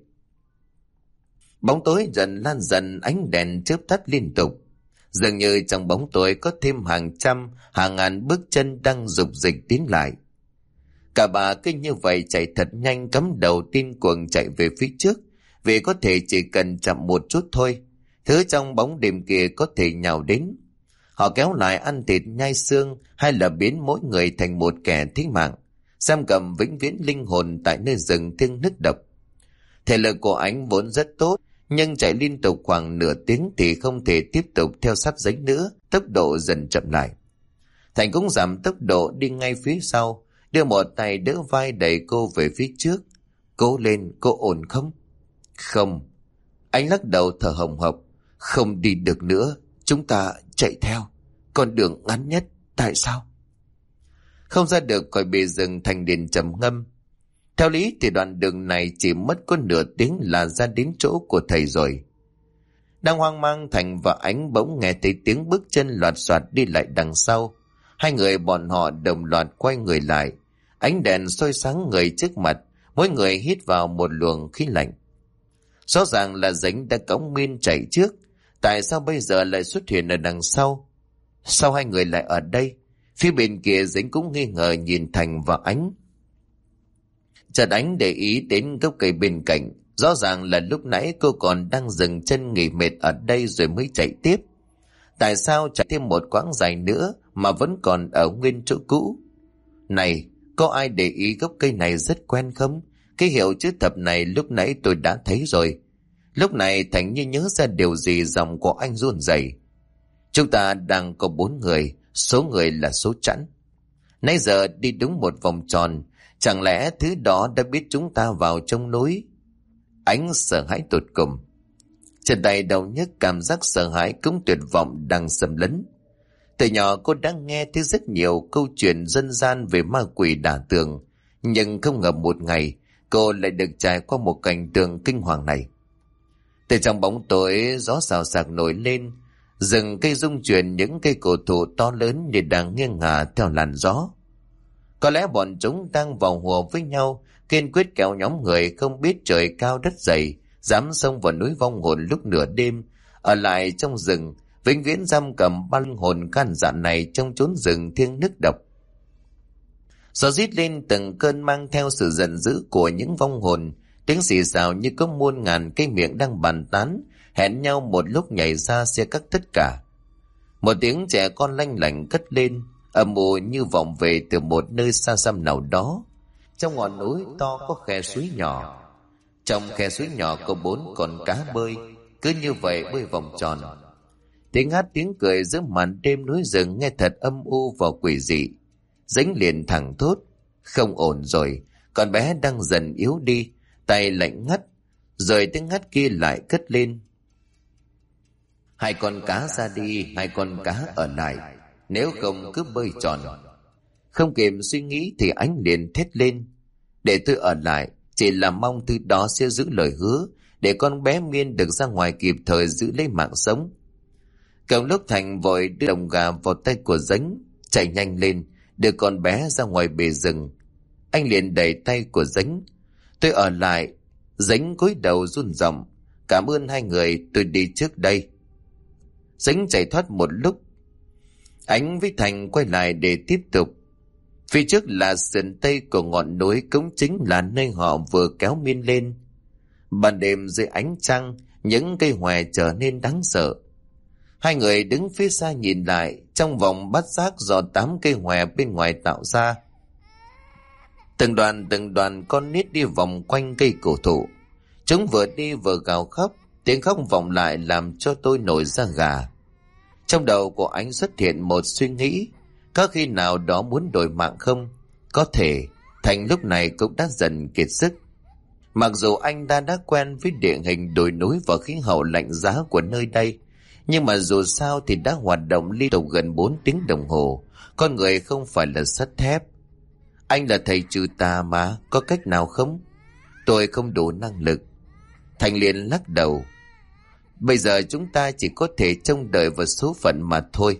Bóng tối dần lan dần, ánh đèn chớp tắt liên tục. Dường như trong bóng tối có thêm hàng trăm, hàng ngàn bước chân đang rục rịch tiến lại. Cả bà cứ như vậy chạy thật nhanh, cắm đầu tin cuồng chạy về phía trước, vì có thể chỉ cần chậm một chút thôi, thứ trong bóng đêm kia có thể nhào đến. Họ kéo lại ăn thịt nhai xương, hay là biến mỗi người thành một kẻ thí mạng, giam cầm vĩnh viễn linh hồn tại nơi rừng thiêng nức độc. Thể lực của Ánh vốn rất tốt, nhưng chạy liên tục khoảng nửa tiếng thì không thể tiếp tục theo sát Dính nữa, tốc độ dần chậm lại. Thành cũng giảm tốc độ đi ngay phía sau, đưa một tay đỡ vai đẩy cô về phía trước. Cố lên, cô ổn không? Không. Anh lắc đầu thở hồng hộc. Không đi được nữa, chúng ta chạy theo con đường ngắn nhất. Tại sao? Không ra được khỏi bìa rừng, Thành liền trầm ngâm. Theo lý thì đoạn đường này chỉ mất có nửa tiếng là ra đến chỗ của thầy rồi. Đang hoang mang, Thành và Ánh bỗng nghe thấy tiếng bước chân loạt soạt đi lại đằng sau. Hai người bọn họ đồng loạt quay người lại. Ánh đèn soi sáng người trước mặt, mỗi người hít vào một luồng khí lạnh. Rõ ràng là Dính đã cõng miên chạy trước, tại sao bây giờ lại xuất hiện ở đằng sau? Sao hai người lại ở đây? Phía bên kia Dính cũng nghi ngờ nhìn Thành và Ánh. Chợt Ánh để ý đến gốc cây bên cạnh, rõ ràng là lúc nãy cô còn đang dừng chân nghỉ mệt ở đây rồi mới chạy tiếp. Tại sao chạy thêm một quãng dài nữa mà vẫn còn ở nguyên chỗ cũ? Này, có ai để ý gốc cây này rất quen không? Cái hiệu chữ thập này lúc nãy tôi đã thấy rồi. Lúc này Thành như nhớ ra điều gì, giọng của anh run rẩy. Chúng ta đang có 4 người, số người là số chẵn. Nãy giờ đi đúng một vòng tròn, chẳng lẽ thứ đó đã biết chúng ta vào trong núi? Ánh sợ hãi tột cùng. Chân tay đau nhức, cảm giác sợ hãi cũng tuyệt vọng đang xâm lấn. Từ nhỏ cô đã nghe thấy rất nhiều câu chuyện dân gian về ma quỷ đả tường, nhưng không ngờ một ngày cô lại được trải qua một cảnh tượng kinh hoàng này. Từ trong bóng tối, gió xào xạc nổi lên, rừng cây rung chuyển, những cây cổ thụ to lớn như đang nghiêng ngả theo làn gió. Có lẽ bọn chúng đang vào hùa với nhau, kiên quyết kéo nhóm người không biết trời cao đất dày, dám xông vào núi vong hồn lúc nửa đêm, ở lại trong rừng, vĩnh viễn giam cầm ba linh hồn gan dạ này trong chốn rừng thiêng nức độc. Gió rít lên từng cơn mang theo sự giận dữ của những vong hồn, tiếng xì xào như có muôn ngàn cái miệng đang bàn tán, hẹn nhau một lúc nhảy ra xe cắt tất cả. Một tiếng trẻ con lanh lảnh cất lên, âm u như vọng về từ một nơi xa xăm nào đó. Trong ngọn núi to có khe suối nhỏ, trong khe suối nhỏ có 4 con cá bơi, cứ như vậy bơi vòng tròn. Tiếng hát tiếng cười giữa màn đêm núi rừng nghe thật âm u và quỷ dị. Dính liền thẳng thốt, không ổn rồi, con bé đang dần yếu đi, tay lạnh ngắt. Rồi tiếng hát kia lại cất lên. 2 con cá ra đi, 2 con cá ở lại, nếu không cứ bơi tròn. Không kịp suy nghĩ thì Ánh liền thét lên, để tôi ở lại, chỉ là mong thứ đó sẽ giữ lời hứa, để con bé Miên được ra ngoài kịp thời giữ lấy mạng sống. Cầm lúc Thành vội đưa lồng gà vào tay của Dính, chạy nhanh lên đưa con bé ra ngoài bìa rừng. Anh liền đẩy tay của Dính. Tôi ở lại. Dính cúi đầu run giọng, cảm ơn hai người, tôi đi trước đây. Dính chạy thoát một lúc, Ánh với Thành quay lại để tiếp tục. Phía trước là sườn tây của ngọn núi, cũng chính là nơi họ vừa kéo Miên lên. Ban đêm dưới ánh trăng, những cây hòe trở nên đáng sợ. Hai người đứng phía xa nhìn lại, trong vòng bát giác do 8 cây hòe bên ngoài tạo ra. Từng đoàn con nít đi vòng quanh cây cổ thụ. Chúng vừa đi vừa gào khóc, tiếng khóc vọng lại làm cho tôi nổi da gà. Trong đầu của anh xuất hiện một suy nghĩ, Có khi nào đó muốn đổi mạng không? Có thể. Thành lúc này cũng đã dần kiệt sức. Mặc dù anh đã quen với địa hình đồi núi và khí hậu lạnh giá của nơi đây, nhưng mà dù sao thì đã hoạt động liên tục gần 4 tiếng đồng hồ. Con người không phải là sắt thép. Anh là thầy trừ tà mà, có cách nào không? Tôi không đủ năng lực. Thành liền lắc đầu. Bây giờ chúng ta chỉ có thể trông đợi vào số phận mà thôi.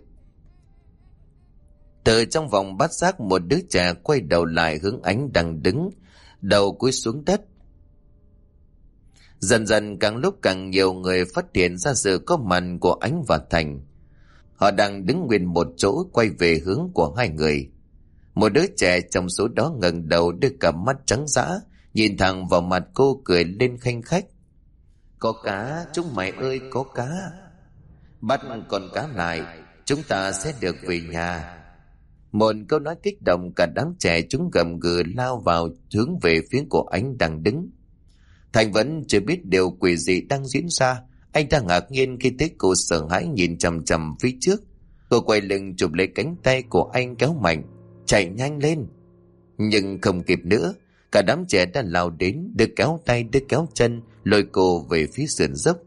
Từ trong vòng bát giác, một đứa trẻ quay đầu lại hướng Ánh đang đứng, đầu cúi xuống đất. Dần dần càng lúc càng nhiều người phát hiện ra sự có mặt của Ánh và Thành. Họ đang đứng nguyên một chỗ quay về hướng của hai người. Một đứa trẻ trong số đó ngẩng đầu đưa cặp mắt trắng dã, nhìn thẳng vào mặt cô cười lên khanh khách. Có cá, chúng mày ơi có cá. Bắt con cá lại, chúng ta sẽ được về nhà. Một câu nói kích động cả đám trẻ chúng gầm gừ lao vào hướng về phía của Ánh đang đứng. Thành vẫn chưa biết điều quỷ gì đang diễn ra. Anh đang ngạc nhiên khi thấy cô sợ hãi nhìn chằm chằm phía trước. Cô quay lưng chụp lấy cánh tay của anh kéo mạnh. Chạy nhanh lên. Nhưng không kịp nữa. Cả đám trẻ đã lao đến, đứa kéo tay đứa kéo chân, lôi cô về phía sườn dốc.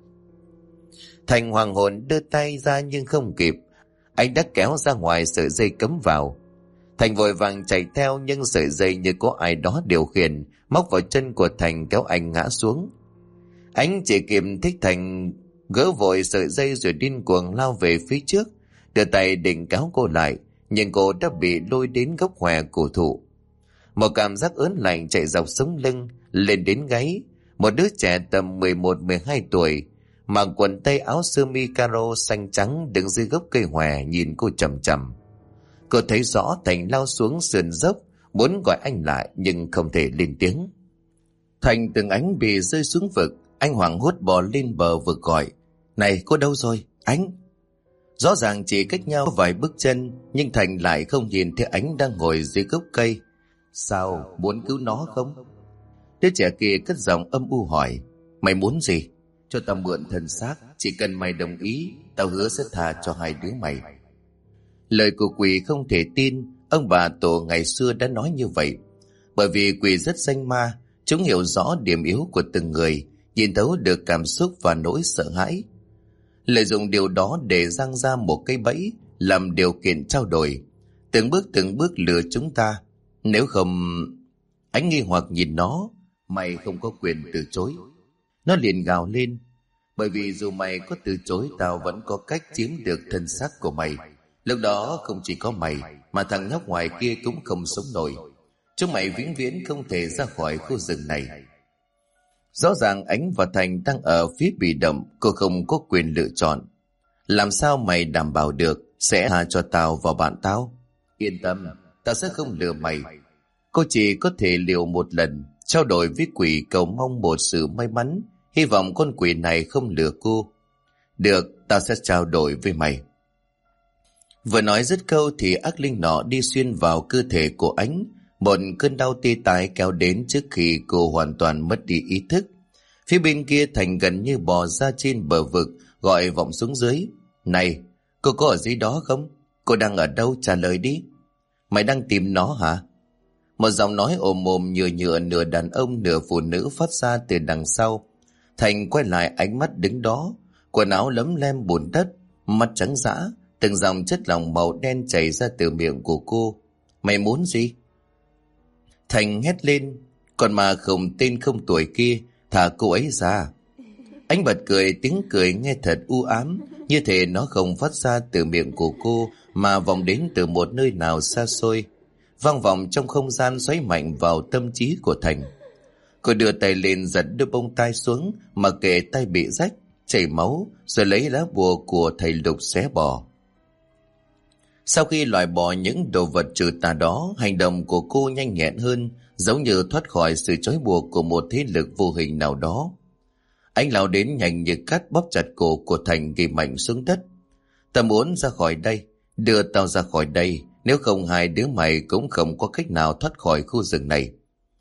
Thành hoàng hồn đưa tay ra nhưng không kịp. Anh đã kéo ra ngoài sợi dây cấm vào. Thành vội vàng chạy theo nhưng sợi dây như có ai đó điều khiển, móc vào chân của Thành kéo anh ngã xuống. Anh chỉ kịp thích Thành gỡ vội sợi dây rồi điên cuồng lao về phía trước, đưa tay định kéo cô lại, nhưng cô đã bị lôi đến gốc hòe cổ thụ. Một cảm giác ớn lạnh chạy dọc sống lưng lên đến gáy. Một đứa trẻ tầm 11-12 tuổi, mặc quần tây áo sơ mi caro xanh trắng, đứng dưới gốc cây hòe nhìn cô chằm chằm. Cô thấy rõ Thành lao xuống sườn dốc, muốn gọi anh lại nhưng không thể lên tiếng. Thành từng Ánh bị rơi xuống vực, anh hoảng hốt bò lên bờ vực gọi. Này, cô đâu rồi? Ánh! Rõ ràng chỉ cách nhau vài bước chân, nhưng Thành lại không nhìn thấy Ánh đang ngồi dưới gốc cây. Sao, muốn cứu nó không? Đứa trẻ kia cất giọng âm u hỏi. Mày muốn gì? Cho tao mượn thân xác, chỉ cần mày đồng ý, tao hứa sẽ tha cho hai đứa mày. Lời của quỷ không thể tin. Ông bà tổ ngày xưa đã nói như vậy. Bởi vì quỷ rất danh ma, chúng hiểu rõ điểm yếu của từng người, nhìn thấu được cảm xúc và nỗi sợ hãi, lợi dụng điều đó để giăng ra một cái bẫy, làm điều kiện trao đổi, từng bước lừa chúng ta. Nếu không... Ánh nghi hoặc nhìn nó. Mày không có quyền từ chối. Nó liền gào lên. Bởi vì dù mày có từ chối, tao vẫn có cách chiếm được thân xác của mày. Lúc đó không chỉ có mày, mà thằng nhóc ngoài kia cũng không sống nổi. Chúng mày vĩnh viễn không thể ra khỏi khu rừng này. Rõ ràng Ánh và Thành đang ở phía bị động. Cô không có quyền lựa chọn. Làm sao mày đảm bảo được sẽ tha cho tao và bạn tao? Yên tâm, tao sẽ không lừa mày. Cô chỉ có thể liều một lần, trao đổi với quỷ, cầu mong một sự may mắn, hy vọng con quỷ này không lừa cô. Được, tao sẽ trao đổi với mày. Vừa nói dứt câu thì ác linh nọ đi xuyên vào cơ thể của Ánh. Một cơn đau tê tái kéo đến trước khi cô hoàn toàn mất đi ý thức. Phía bên kia Thành gần như bò ra trên bờ vực, gọi vọng xuống dưới. Này, cô có ở dưới đó không? Cô đang ở đâu? Trả lời đi. Mày đang tìm nó hả? Một giọng nói ồm ồm nhựa nhựa, nửa đàn ông nửa phụ nữ phát ra từ đằng sau. Thành quay lại, ánh mắt đứng đó, quần áo lấm lem bùn đất, mắt trắng dã, từng dòng chất lỏng màu đen chảy ra từ miệng của cô. Mày muốn gì? Thành hét lên. Còn mà không tên không tuổi kia, thả cô ấy ra. Anh bật cười, tiếng cười nghe thật u ám, như thể nó không phát ra từ miệng của cô mà vọng đến từ một nơi nào xa xôi, vang vọng trong không gian, xoáy mạnh vào tâm trí của Thành. Cô đưa tay lên giật đôi bông tai xuống, mà kệ tay bị rách, chảy máu, rồi lấy lá bùa của thầy Lục xé bỏ. Sau khi loại bỏ những đồ vật trừ tà đó, hành động của cô nhanh nhẹn hơn, giống như thoát khỏi sự trói buộc của một thế lực vô hình nào đó. Anh lao đến nhanh như cắt, bóp chặt cổ của Thành, ghi mạnh xuống đất. Tao muốn ra khỏi đây, đưa tao ra khỏi đây, nếu không hai đứa mày cũng không có cách nào thoát khỏi khu rừng này.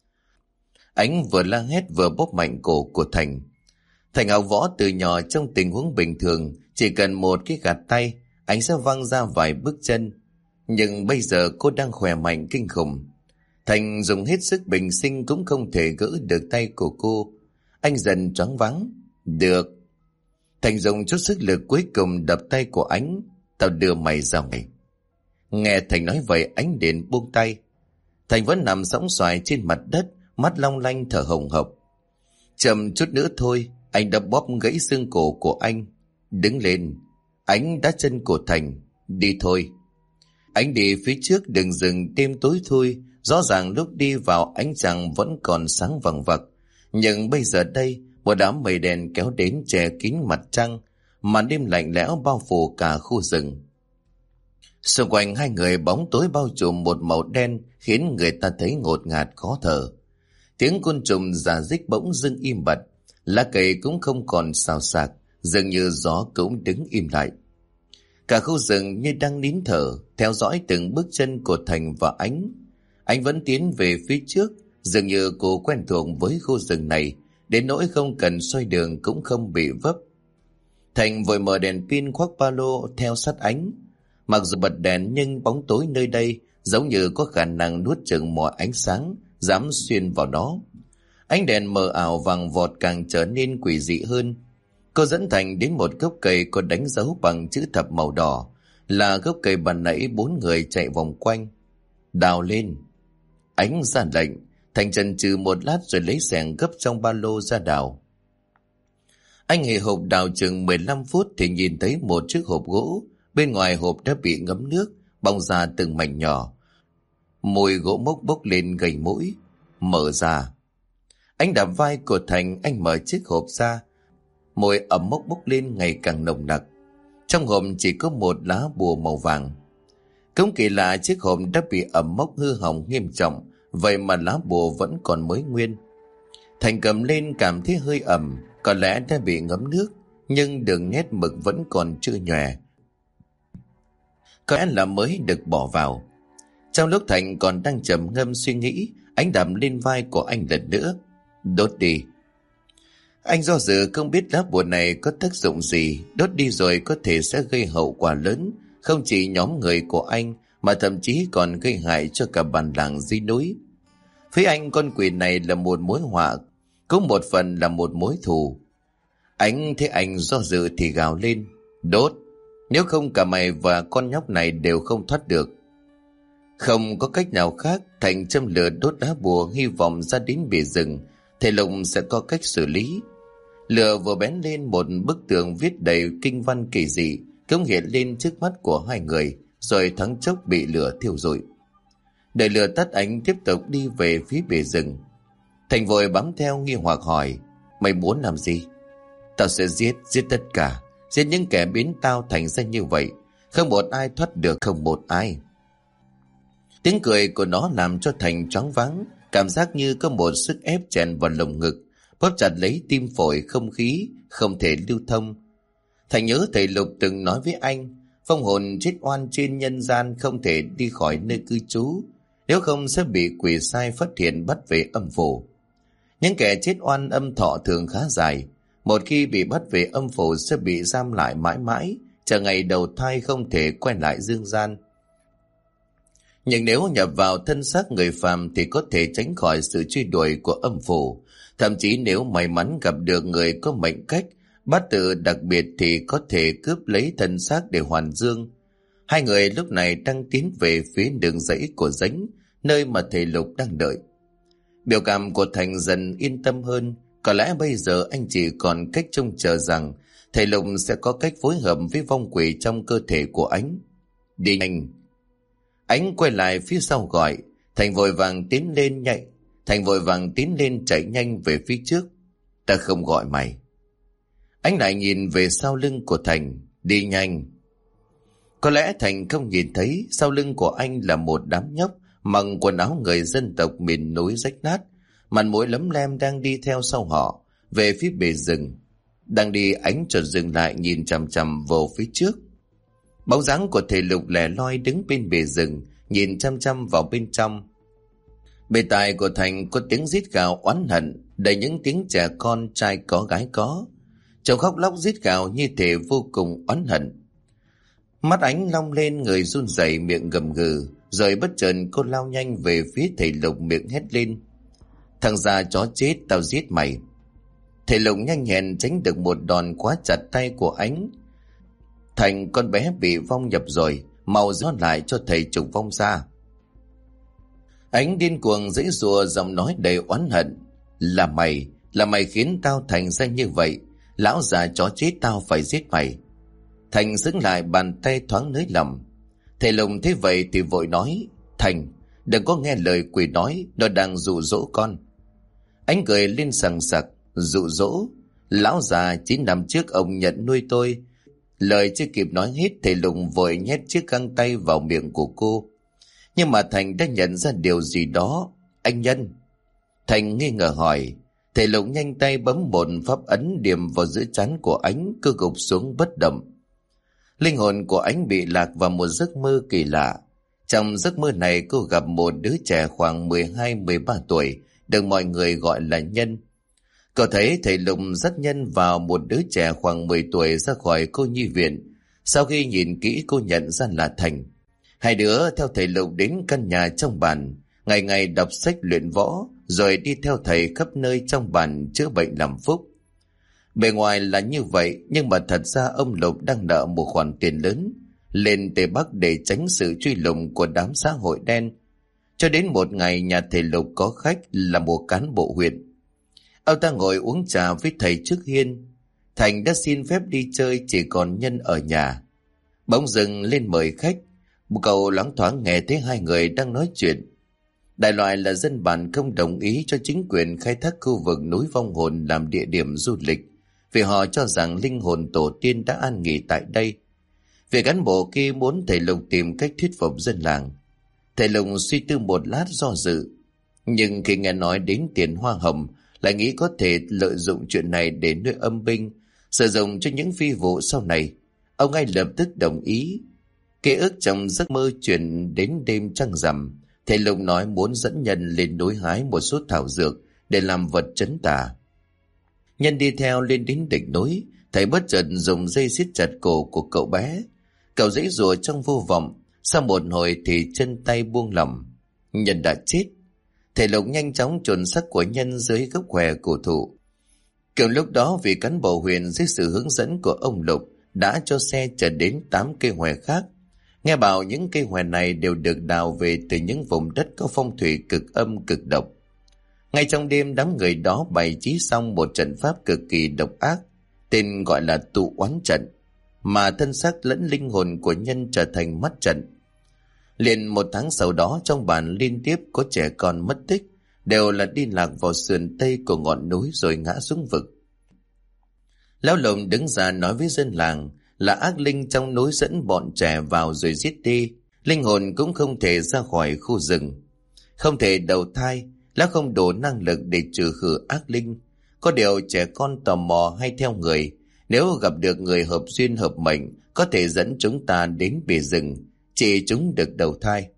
Anh vừa la hét vừa bóp mạnh cổ của Thành. Thành học võ từ nhỏ, trong tình huống bình thường chỉ cần một cái gạt tay, anh sẽ văng ra vài bước chân. Nhưng bây giờ cô đang khỏe mạnh kinh khủng. Thành dùng hết sức bình sinh cũng không thể gỡ được tay của cô. Anh dần choáng váng. Được. Thành dùng chút sức lực cuối cùng đập tay của Ánh. Tao đưa mày ra ngoài. Nghe Thành nói vậy, Ánh liền buông tay. Thành vẫn nằm sõng xoài trên mặt đất, mắt long lanh thở hồng hộc. Chậm chút nữa thôi, anh đã bóp gãy xương cổ của anh. Đứng lên. Ánh đá chân của Thành. Đi thôi. Anh đi phía trước, đừng dừng, đêm tối thui. Rõ ràng lúc đi vào ánh trăng vẫn còn sáng vằng vặc. Nhưng bây giờ đây, một đám mây đen kéo đến che kín mặt trăng. Màn đêm lạnh lẽo bao phủ cả khu rừng. Xung quanh hai người bóng tối bao trùm một màu đen khiến người ta thấy ngột ngạt khó thở. Tiếng côn trùng rả rích bỗng dưng im bặt. Lá cây cũng không còn xào xạc, dường như gió cũng đứng im lại. Cả khu rừng như đang nín thở, theo dõi từng bước chân của Thành và Ánh. Anh vẫn tiến về phía trước, dường như cô quen thuộc với khu rừng này, đến nỗi không cần xoay đường cũng không bị vấp. Thành vội mở đèn pin khoác ba lô theo sát Ánh. Mặc dù bật đèn nhưng bóng tối nơi đây giống như có khả năng nuốt chửng mọi ánh sáng, dám xuyên vào nó. Ánh đèn mờ ảo vàng vọt càng trở nên quỷ dị hơn. Cô dẫn Thành đến một gốc cây có đánh dấu bằng chữ thập màu đỏ, là gốc cây ban nãy 4 người chạy vòng quanh. Đào lên. Ánh ra lệnh. Thành chần chừ một lát rồi lấy xẻng gấp trong ba lô ra đào. Anh hề hộp đào chừng 15 phút thì nhìn thấy một chiếc hộp gỗ. Bên ngoài hộp đã bị ngấm nước, bong ra từng mảnh nhỏ. Mùi gỗ mốc bốc lên gầy mũi. Mở ra. Anh đạp vai của Thành, anh mở chiếc hộp ra. Mùi ẩm mốc bốc lên ngày càng nồng nặc. Trong hộp chỉ có một lá bùa màu vàng. Cũng kỳ lạ, chiếc hộp đã bị ẩm mốc hư hỏng nghiêm trọng, vậy mà lá bùa vẫn còn mới nguyên. Thành cầm lên cảm thấy hơi ẩm, có lẽ đã bị ngấm nước, nhưng đường nét mực vẫn còn chưa nhòe. Có lẽ là mới được bỏ vào. Trong lúc Thành còn đang trầm ngâm suy nghĩ, Ánh đạp lên vai của anh lần nữa. Đốt đi. Anh do dự không biết lá bùa này có tác dụng gì, đốt đi rồi có thể sẽ gây hậu quả lớn, không chỉ nhóm người của anh mà thậm chí còn gây hại cho cả bản làng dưới núi. Phía anh, con quỷ này là một mối họa, cũng một phần là một mối thù. Anh thấy anh do dự thì gào lên. Đốt. Nếu không cả mày và con nhóc này đều không thoát được. Không có cách nào khác, Thành châm lửa đốt lá bùa, hy vọng ra đến bìa rừng thầy Lục sẽ có cách xử lý. Lửa vừa bén lên, một bức tường viết đầy kinh văn kỳ dị cũng hiện lên trước mắt của hai người, rồi thoáng chốc bị lửa thiêu rụi. Đợi lửa tắt, Ánh tiếp tục đi về phía bìa rừng. Thành vội bám theo nghi hoặc hỏi. Mày muốn làm gì? Tao sẽ giết tất cả, giết những kẻ biến tao thành ra như vậy. Không một ai thoát được, không một ai. Tiếng cười của nó làm cho Thành choáng váng, cảm giác như có một sức ép chèn vào lồng ngực, bóp chặt lấy tim phổi, không khí không thể lưu thông. Thành nhớ thầy Lục từng nói với anh, phong hồn chết oan trên nhân gian không thể đi khỏi nơi cư trú, nếu không sẽ bị quỷ sai phát hiện bắt về âm phủ. Những kẻ chết oan âm thọ thường khá dài, một khi bị bắt về âm phủ sẽ bị giam lại mãi mãi, chờ ngày đầu thai không thể quay lại dương gian. Nhưng nếu nhập vào thân xác người phàm thì có thể tránh khỏi sự truy đuổi của âm phủ. Thậm chí nếu may mắn gặp được người có mệnh cách, bát tự đặc biệt thì có thể cướp lấy thân xác để hoàn dương. Hai người lúc này đang tiến về phía đường dãy của Dánh, nơi mà thầy Lục đang đợi. Biểu cảm của Thành dần yên tâm hơn. Có lẽ bây giờ anh chỉ còn cách trông chờ rằng thầy Lục sẽ có cách phối hợp với vong quỷ trong cơ thể của Ánh. Đi nhanh. Ánh quay lại phía sau gọi. Thành vội vàng tiến lên chạy nhanh về phía trước. Ta không gọi mày. Ánh lại nhìn về sau lưng của Thành. Đi nhanh. Có lẽ Thành không nhìn thấy sau lưng của anh là một đám nhóc mặc quần áo người dân tộc miền núi rách nát, mặt mũi lấm lem đang đi theo sau họ về phía bề rừng. Đang đi, Ánh chợt dừng lại nhìn chằm chằm vào phía trước. Bóng dáng của thầy Lục lẻ loi đứng bên bề rừng, nhìn chăm chăm vào bên trong. Bề tai của Thành có tiếng rít gào oán hận, đầy những tiếng trẻ con trai có gái có. Trông khóc lóc rít gào như thể vô cùng oán hận. Mắt ánh long lên, người run rẩy, miệng gầm gừ. Rồi bất chợt cô lao nhanh về phía thầy Lục, miệng hét lên: "Thằng già chó chết, tao giết mày!" Thầy Lục nhanh nhẹn tránh được một đòn quá chặt tay của ánh. "Thành, con bé bị vong nhập rồi, mau gió lại cho thầy trục vong ra." Ánh điên cuồng giãy giụa, giọng nói đầy oán hận: Là mày khiến tao thành ra như vậy. Lão già chó chết, tao phải giết mày." Thành xứng lại, bàn tay thoáng nới lỏng. Thầy Lục thấy vậy thì vội nói: "Thành, đừng có nghe lời quỷ nói, nó đang dụ dỗ con." Ánh cười lên sằng sặc: "Dụ dỗ? Lão già, 9 năm trước ông nhận nuôi tôi." Lời chưa kịp nói hết, thầy Lục vội nhét chiếc găng tay vào miệng của cô. Nhưng mà Thành đã nhận ra điều gì đó. "Anh Nhân?" Thành nghi ngờ hỏi. Thầy Lục nhanh tay bấm một pháp ấn điểm vào giữa trán của Ánh, cứ gục xuống bất động. Linh hồn của Ánh bị lạc vào một giấc mơ kỳ lạ. Trong giấc mơ này, cô gặp một đứa trẻ khoảng 12-13 tuổi, được mọi người gọi là Nhân. Cậu thấy thầy Lục dắt Nhân vào một đứa trẻ khoảng 10 tuổi ra khỏi cô nhi viện. Sau khi nhìn kỹ, cô nhận ra là Thành. Hai đứa theo thầy Lục đến căn nhà trong bản, ngày ngày đọc sách luyện võ, rồi đi theo thầy khắp nơi trong bản chữa bệnh làm phúc. Bề ngoài là như vậy, nhưng mà thật ra ông Lục đang nợ một khoản tiền lớn lên Tây Bắc để tránh sự truy lùng của đám xã hội đen. Cho đến một ngày, nhà thầy Lục có khách là một cán bộ huyện. Ông ta ngồi uống trà với thầy trước hiên. Thành đã xin phép đi chơi, chỉ còn Nhân ở nhà. Bỗng dưng lên mời khách. Cậu loáng thoáng nghe thấy hai người đang nói chuyện. Đại loại là dân bản không đồng ý cho chính quyền khai thác khu vực núi Vong Hồn làm địa điểm du lịch, vì họ cho rằng linh hồn tổ tiên đã an nghỉ tại đây. Vị cán bộ kia muốn thầy Lục tìm cách thuyết phục dân làng. Thầy Lục suy tư một lát do dự, nhưng khi nghe nói đến tiền hoa hồng, lại nghĩ có thể lợi dụng chuyện này để nuôi âm binh, sử dụng cho những phi vụ sau này. Ông ngay lập tức đồng ý. Ký ức trong giấc mơ chuyển đến đêm trăng rằm. Thầy Lục nói muốn dẫn Nhân lên núi hái một số thảo dược để làm vật trấn tà. Nhân đi theo lên đến đỉnh núi. Thầy bất chợt dùng dây siết chặt cổ của cậu bé. Cậu giãy giụa trong vô vọng. Sau một hồi thì chân tay buông lỏng. Nhân đã chết. Thầy Lục nhanh chóng chôn xác của Nhân dưới gốc què cổ thụ. Kiểu lúc đó, vì cán bộ huyện dưới sự hướng dẫn của ông Lục đã cho xe chở đến 8 cây hòe khác. Nghe bảo những cây hòe này đều được đào về từ những vùng đất có phong thủy cực âm cực độc. Ngay trong đêm, đám người đó bày trí xong một trận pháp cực kỳ độc ác, tên gọi là tụ oán trận, mà thân xác lẫn linh hồn của Nhân trở thành mắt trận. Liền 1 tháng sau đó, trong bản liên tiếp có trẻ con mất tích, đều là đi lạc vào sườn tây của ngọn núi rồi ngã xuống vực. Lão Lùng đứng ra nói với dân làng là ác linh trong núi dẫn bọn trẻ vào rồi giết đi. Linh hồn cũng không thể ra khỏi khu rừng, không thể đầu thai. Lão không đủ năng lực để trừ khử ác linh. Có điều trẻ con tò mò hay theo người, nếu gặp được người hợp duyên hợp mệnh, có thể dẫn chúng ta đến bìa rừng, chỉ chúng được đầu thai.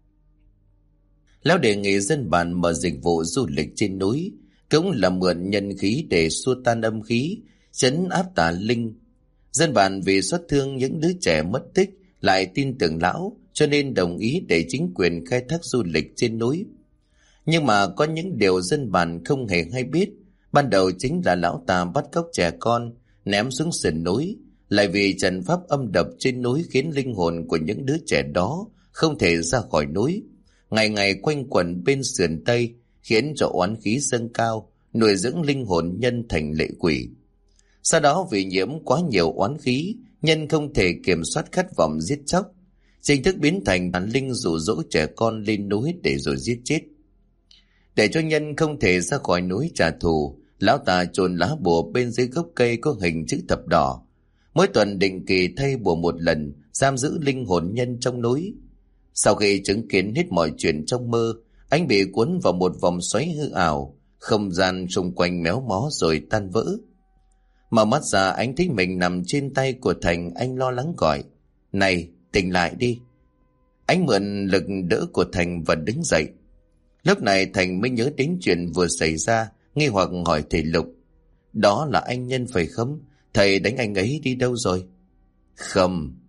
Lão đề nghị dân bản mở dịch vụ du lịch trên núi, cũng là mượn nhân khí để xua tan âm khí, trấn áp tà linh. Dân bản vì xót thương những đứa trẻ mất tích lại tin tưởng lão, cho nên đồng ý để chính quyền khai thác du lịch trên núi. Nhưng mà có những điều dân bản không hề hay biết. Ban đầu chính là lão ta bắt cóc trẻ con, ném xuống sườn núi, lại vì trận pháp âm độc trên núi khiến linh hồn của những đứa trẻ đó không thể ra khỏi núi, ngày ngày quanh quẩn bên sườn tây, khiến cho oán khí dâng cao, nuôi dưỡng linh hồn Nhân thành lệ quỷ. Sau đó vì nhiễm quá nhiều oán khí, Nhân không thể kiểm soát khát vọng giết chóc, chính thức biến thành bản linh dụ dỗ trẻ con lên núi để rồi giết chết. Để cho Nhân không thể ra khỏi núi trả thù, lão ta chôn lá bùa bên dưới gốc cây có hình chữ thập đỏ. Mỗi tuần định kỳ thay bùa một lần, giam giữ linh hồn Nhân trong núi. Sau khi chứng kiến hết mọi chuyện trong mơ, anh bị cuốn vào một vòng xoáy hư ảo, không gian xung quanh méo mó rồi tan vỡ. Mở mắt ra, anh thấy mình nằm trên tay của Thành. Anh lo lắng gọi: "Này, tỉnh lại đi." Anh mượn lực đỡ của Thành và đứng dậy. Lúc này Thành mới nhớ đến chuyện vừa xảy ra, nghi hoặc hỏi thầy Lục: "Đó là anh Nhân phải không? Thầy đánh anh ấy đi đâu rồi?" "Không."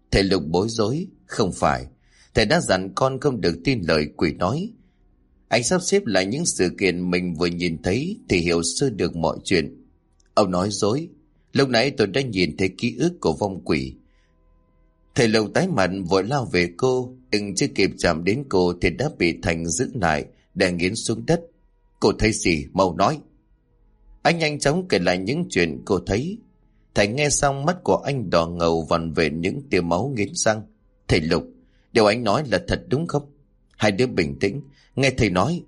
Thầy Lục bối rối. Không phải, thầy đã dặn con không được tin lời quỷ nói. Anh sắp xếp lại những sự kiện mình vừa nhìn thấy thì hiểu sơ được mọi chuyện. Ông nói dối. Lúc nãy tôi đã nhìn thấy ký ức của vong quỷ. Thầy Lục tái mặt vội lao về cô, nhưng chưa kịp chạm đến cô thì đã bị Thành giữ lại, đè nghiến xuống đất. Cô thấy gì? Mau nói. Anh nhanh chóng kể lại những chuyện cô thấy. Thành nghe xong mắt của anh đỏ ngầu vằn vện những tia máu nghiến răng. Thầy Lục, điều anh nói là thật đúng không? Hai đứa bình tĩnh, nghe thầy nói.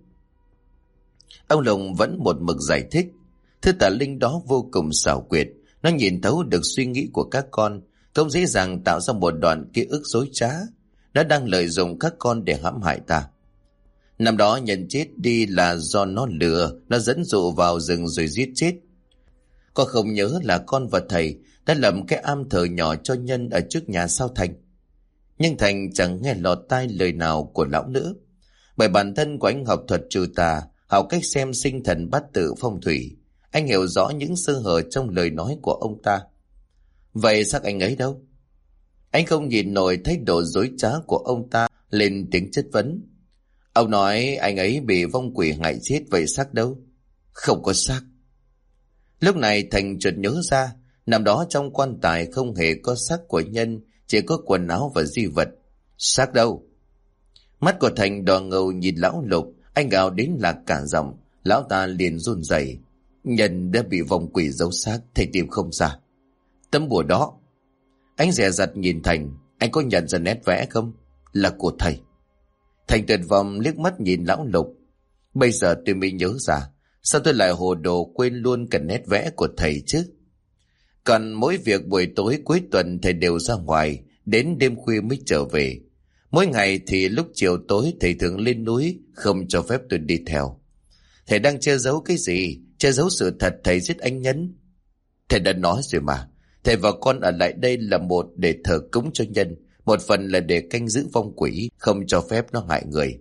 Ông Lục vẫn một mực giải thích. Thứ tà linh đó vô cùng xảo quyệt, nó nhìn thấu được suy nghĩ của các con, không dễ dàng tạo ra một đoạn ký ức dối trá. Nó đang lợi dụng các con để hãm hại ta. Năm đó Nhân chết đi là do nó lừa, nó dẫn dụ vào rừng rồi giết chết. Con không nhớ là con và thầy đã làm cái am thờ nhỏ cho Nhân ở trước nhà sao Thành? Nhưng Thành chẳng nghe lọt tai lời nào của lão nữa. Bởi bản thân của anh học thuật trừ tà, học cách xem sinh thần bát tự phong thủy, anh hiểu rõ những sơ hở trong lời nói của ông ta. Vậy xác anh ấy đâu? Anh không nhìn nổi thái độ dối trá của ông ta, lên tiếng chất vấn. Ông nói anh ấy bị vong quỷ hại chết, vậy xác đâu? Không có xác. Lúc này Thành chợt nhớ ra, năm đó trong quan tài không hề có xác của Nhân, chỉ có quần áo và di vật. Xác đâu? Mắt của Thành đỏ ngầu nhìn lão Lục, anh gào đến lạc cả giọng. Lão ta liền run rẩy. Nhân đã bị vong quỷ giấu xác, thầy tìm không ra. Tấm bùa đó. Anh dè dặt nhìn Thành. Anh có nhận ra nét vẽ không? Là của thầy. Thành tuyệt vọng liếc mắt nhìn lão Lục. Bây giờ tôi mới nhớ ra, sao tôi lại hồ đồ quên luôn cả nét vẽ của thầy chứ? Còn mỗi việc buổi tối cuối tuần thầy đều ra ngoài, đến đêm khuya mới trở về. Mỗi ngày thì lúc chiều tối thầy thường lên núi, không cho phép tôi đi theo. Thầy đang che giấu cái gì? Che giấu sự thật thầy giết anh Nhân. Thầy đã nói rồi mà, thầy và con ở lại đây là một để thờ cúng cho Nhân, một phần là để canh giữ vong quỷ, không cho phép nó hại người.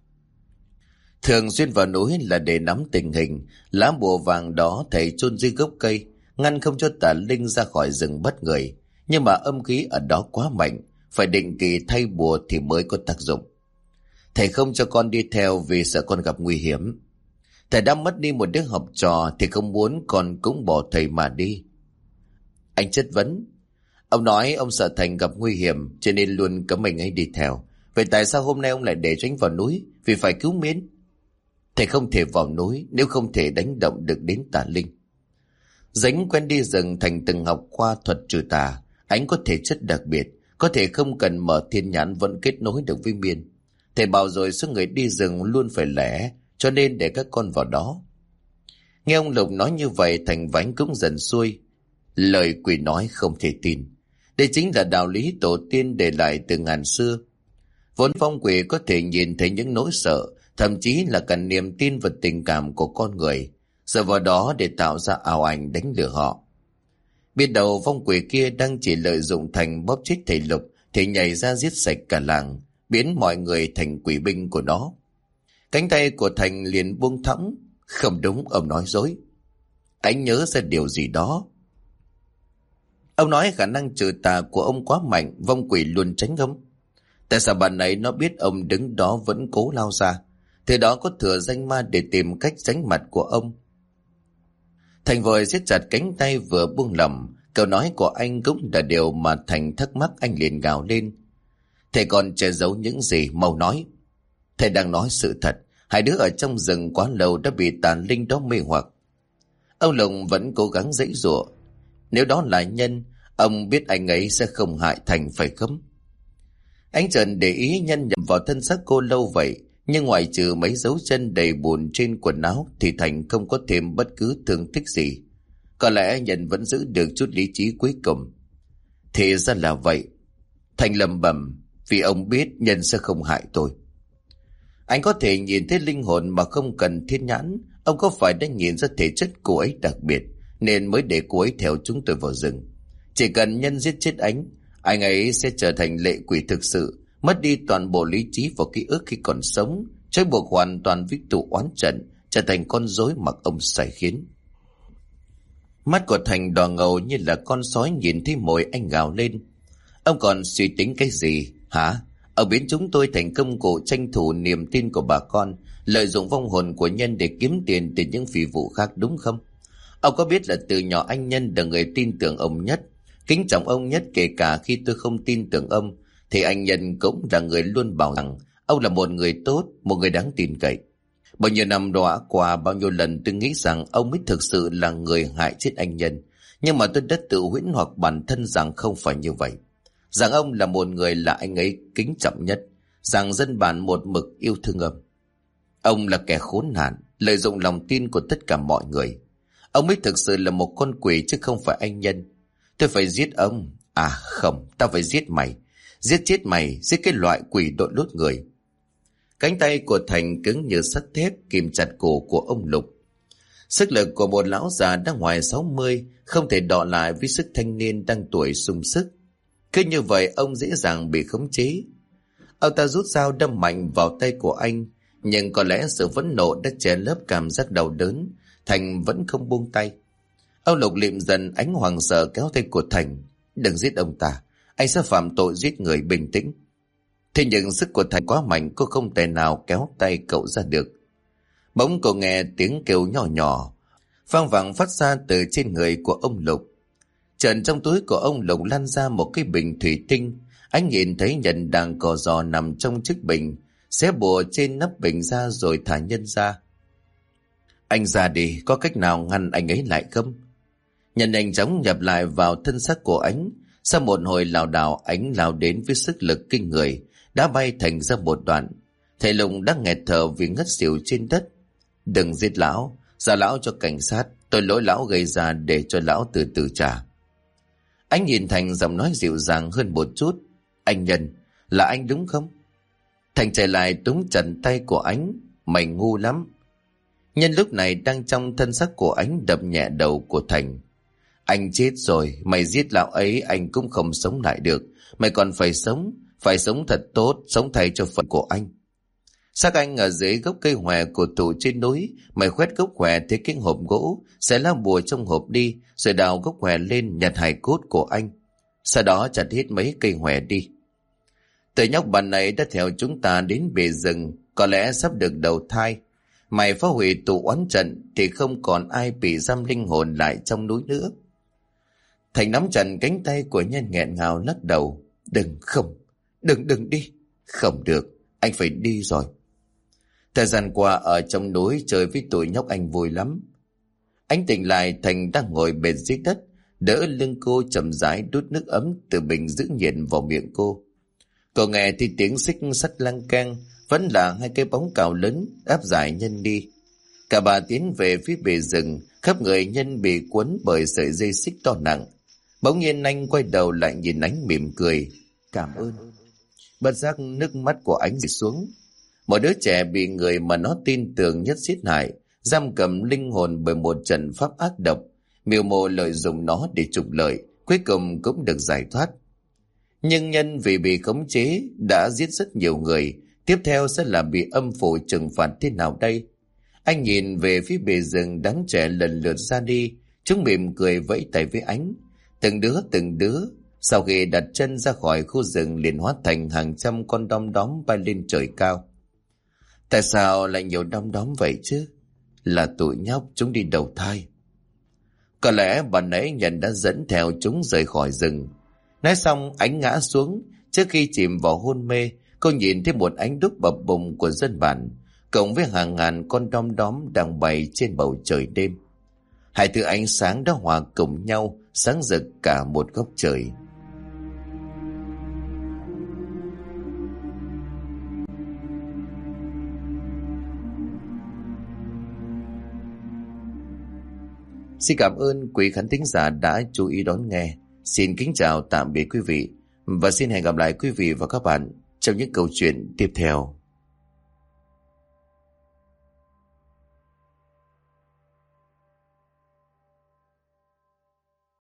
Thường xuyên vào núi là để nắm tình hình. Lá bùa vàng đó thầy chôn dưới gốc cây, ngăn không cho tà linh ra khỏi rừng bắt người. Nhưng mà âm khí ở đó quá mạnh, phải định kỳ thay bùa thì mới có tác dụng. Thầy không cho con đi theo vì sợ con gặp nguy hiểm. Thầy đã mất đi một đứa học trò thì không muốn con cũng bỏ thầy mà đi. Anh chất vấn. Ông nói ông sợ Thành gặp nguy hiểm cho nên luôn cấm mình ấy đi theo. Vậy tại sao hôm nay ông lại để cho anh vào núi? Vì phải cứu Miến. Thầy không thể vào núi nếu không thể đánh động được đến tà linh. Dính quen đi rừng, Thành từng học qua thuật trừ tà. Anh có thể chất đặc biệt, có thể không cần mở thiên nhãn vẫn kết nối được với Miên. Thầy bảo rồi số người đi rừng luôn phải lẻ, cho nên để các con vào đó. Nghe ông Lục nói như vậy, Thành và anh cũng dần xuôi. Lời quỷ nói không thể tin. Đây chính là đạo lý tổ tiên để lại từ ngàn xưa. Vốn phong quỷ có thể nhìn thấy những nỗi sợ, thậm chí là cả niềm tin và tình cảm của con người, dựa vào đó để tạo ra ảo ảnh đánh lừa họ. Biết đầu vong quỷ kia đang chỉ lợi dụng Thành bóp chết thầy Lục thì nhảy ra giết sạch cả làng, biến mọi người thành quỷ binh của nó. Cánh tay của Thành liền buông thõng. Không đúng, ông nói dối. Anh nhớ ra điều gì đó. Ông nói khả năng trừ tà của ông quá mạnh, vong quỷ luôn tránh ông. Tại sao bạn ấy nó biết ông đứng đó vẫn cố lao ra, thế đó có thừa danh ma để tìm cách tránh mặt của ông. Thành vội siết chặt cánh tay vừa buông lỏng. Câu nói của anh cũng là điều mà Thành thắc mắc. Anh liền gào lên. Thầy còn che giấu những gì, mau nói. Thầy đang nói sự thật. Hai đứa ở trong rừng quá lâu đã bị tà linh đó mê hoặc. Ông Lục vẫn cố gắng giãy giụa. Nếu đó là Nhân, ông biết anh ấy sẽ không hại Thành phải không? Anh Trần để ý Nhân nhầm vào thân xác cô lâu vậy, nhưng ngoại trừ mấy dấu chân đầy bùn trên quần áo thì Thành không có thêm bất cứ thương tích gì. Có lẽ Nhân vẫn giữ được chút lý trí cuối cùng. Thì ra là vậy. Thành lẩm bẩm, vì ông biết Nhân sẽ không hại tôi. Anh có thể nhìn thấy linh hồn mà không cần thiên nhãn. Ông có phải đã nhìn ra thể chất cô ấy đặc biệt nên mới để cô ấy theo chúng tôi vào rừng? Chỉ cần Nhân giết chết anh ấy sẽ trở thành lệ quỷ thực sự, mất đi toàn bộ lý trí và ký ức khi còn sống, trói buộc hoàn toàn với tụ oán trận, trở thành con rối mặc ông sai khiến. Mắt của Thành đỏ ngầu như là con sói nhìn thấy mồi, anh gào lên. Ông còn suy tính cái gì hả? Ông biến chúng tôi thành công cụ tranh thủ niềm tin của bà con, lợi dụng vong hồn của Nhân để kiếm tiền từ những phi vụ khác đúng không? Ông có biết là từ nhỏ anh Nhân là người tin tưởng ông nhất, kính trọng ông nhất, kể cả khi tôi không tin tưởng ông thì anh Nhân cũng là người luôn bảo rằng ông là một người tốt, một người đáng tin cậy. Bao nhiêu năm đã qua, bao nhiêu lần tôi nghĩ rằng ông mới thực sự là người hại chết anh Nhân, nhưng mà tôi đã tự huyễn hoặc bản thân rằng không phải như vậy, rằng ông là một người là anh ấy kính trọng nhất, rằng dân bản một mực yêu thương ông. Ông là kẻ khốn nạn, lợi dụng lòng tin của tất cả mọi người. Ông mới thực sự là một con quỷ chứ không phải anh Nhân. Tôi phải giết ông. À không, tao phải giết mày. Giết chết mày, giết cái loại quỷ đội lốt người. Cánh tay của Thành cứng như sắt thép kìm chặt cổ của ông Lục. Sức lực của một lão già đang ngoài 60 không thể đọ lại với sức thanh niên đang tuổi sung sức. Cứ như vậy ông dễ dàng bị khống chế. Ông ta rút dao đâm mạnh vào tay của anh, nhưng có lẽ sự phẫn nộ đã che lấp cảm giác đau đớn. Thành vẫn không buông tay. Ông Lục liệm dần, ánh hoàng sợ kéo tay của Thành. Đừng giết ông ta, anh sẽ phạm tội giết người, bình tĩnh. Thế nhưng sức của Thành quá mạnh, cô không thể nào kéo tay cậu ra được. Bỗng cô nghe tiếng kêu nhỏ nhỏ vang vẳng phát ra từ trên người của ông Lục. Trần trong túi của ông Lục lan ra một cái bình thủy tinh. Anh nhìn thấy Nhân đang co giò nằm trong chiếc bình, xé bùa trên nắp bình ra rồi thả Nhân ra. Anh ra đi, có cách nào ngăn anh ấy lại không? Nhân nhanh chóng nhập lại vào thân xác của anh. Sau một hồi lảo đảo, anh lao đến với sức lực kinh người, đã bay Thành ra một đoạn. Thầy Lục đang nghẹt thở vì ngất xỉu trên đất. Đừng giết lão, giao lão cho cảnh sát, tội lỗi lão gây ra để cho lão từ từ trả. Anh nhìn Thành, giọng nói dịu dàng hơn một chút. Anh Nhân, là anh đúng không? Thành chạy lại túm chặt tay của anh. Mày ngu lắm. Nhân lúc này đang trong thân xác của anh đập nhẹ đầu của Thành. Anh chết rồi, mày giết lão ấy anh cũng không sống lại được. Mày còn phải sống thật tốt, sống thay cho phận của anh. Xác anh ở dưới gốc cây hòe của tủ trên núi, mày khoét gốc hòe thấy cái hộp gỗ, sẽ lá bùa trong hộp đi, rồi đào gốc hòe lên nhặt hài cốt của anh. Sau đó chặt hết mấy cây hòe đi. Từ nhóc bạn này đã theo chúng ta đến bề rừng, có lẽ sắp được đầu thai. Mày phá hủy tụ oán trận thì không còn ai bị giam linh hồn lại trong núi nữa. Thành nắm chặt cánh tay của Nhân nghẹn ngào lắc đầu. Đừng đi. Không được, anh phải đi rồi. Thời gian qua ở trong núi chơi với tụi nhóc anh vui lắm. Anh tỉnh lại, Thành đang ngồi bệt dưới đất, đỡ lưng cô chậm rãi đút nước ấm từ bình giữ nhiệt vào miệng cô. Cô nghe thì tiếng xích sắt lăng cang, vẫn là hai cái bóng cào lớn áp giải Nhân đi. Cả bà tiến về phía bề rừng, khắp người Nhân bị quấn bởi sợi dây xích to nặng. Bỗng nhiên anh quay đầu lại nhìn anh mỉm cười. Cảm ơn. Bất giác nước mắt của anh rơi xuống. Một đứa trẻ bị người mà nó tin tưởng nhất giết hại, giam cầm linh hồn bởi một trận pháp ác độc, mưu mô lợi dụng nó để trục lợi, cuối cùng cũng được giải thoát. Nhưng Nhân vì bị khống chế đã giết rất nhiều người, tiếp theo sẽ là bị âm phủ trừng phạt thế nào đây? Anh nhìn về phía bề rừng, đám trẻ lần lượt ra đi, chúng mỉm cười vẫy tay với anh. Từng đứa, sau khi đặt chân ra khỏi khu rừng liền hóa thành hàng trăm con đom đóm bay lên trời cao. Tại sao lại nhiều đom đóm vậy chứ? Là tụi nhóc chúng đi đầu thai. Có lẽ bà nãy Nhân đã dẫn theo chúng rời khỏi rừng. Nói xong ánh ngã xuống. Trước khi chìm vào hôn mê, cô nhìn thấy một ánh đuốc bập bùng của dân bản, cộng với hàng ngàn con đom đóm đang bay trên bầu trời đêm. Hai thứ ánh sáng đã hòa cùng nhau, sáng rực cả một góc trời. Xin cảm ơn quý khán thính giả đã chú ý đón nghe. Xin kính chào tạm biệt quý vị và xin hẹn gặp lại quý vị và các bạn trong những câu chuyện tiếp theo.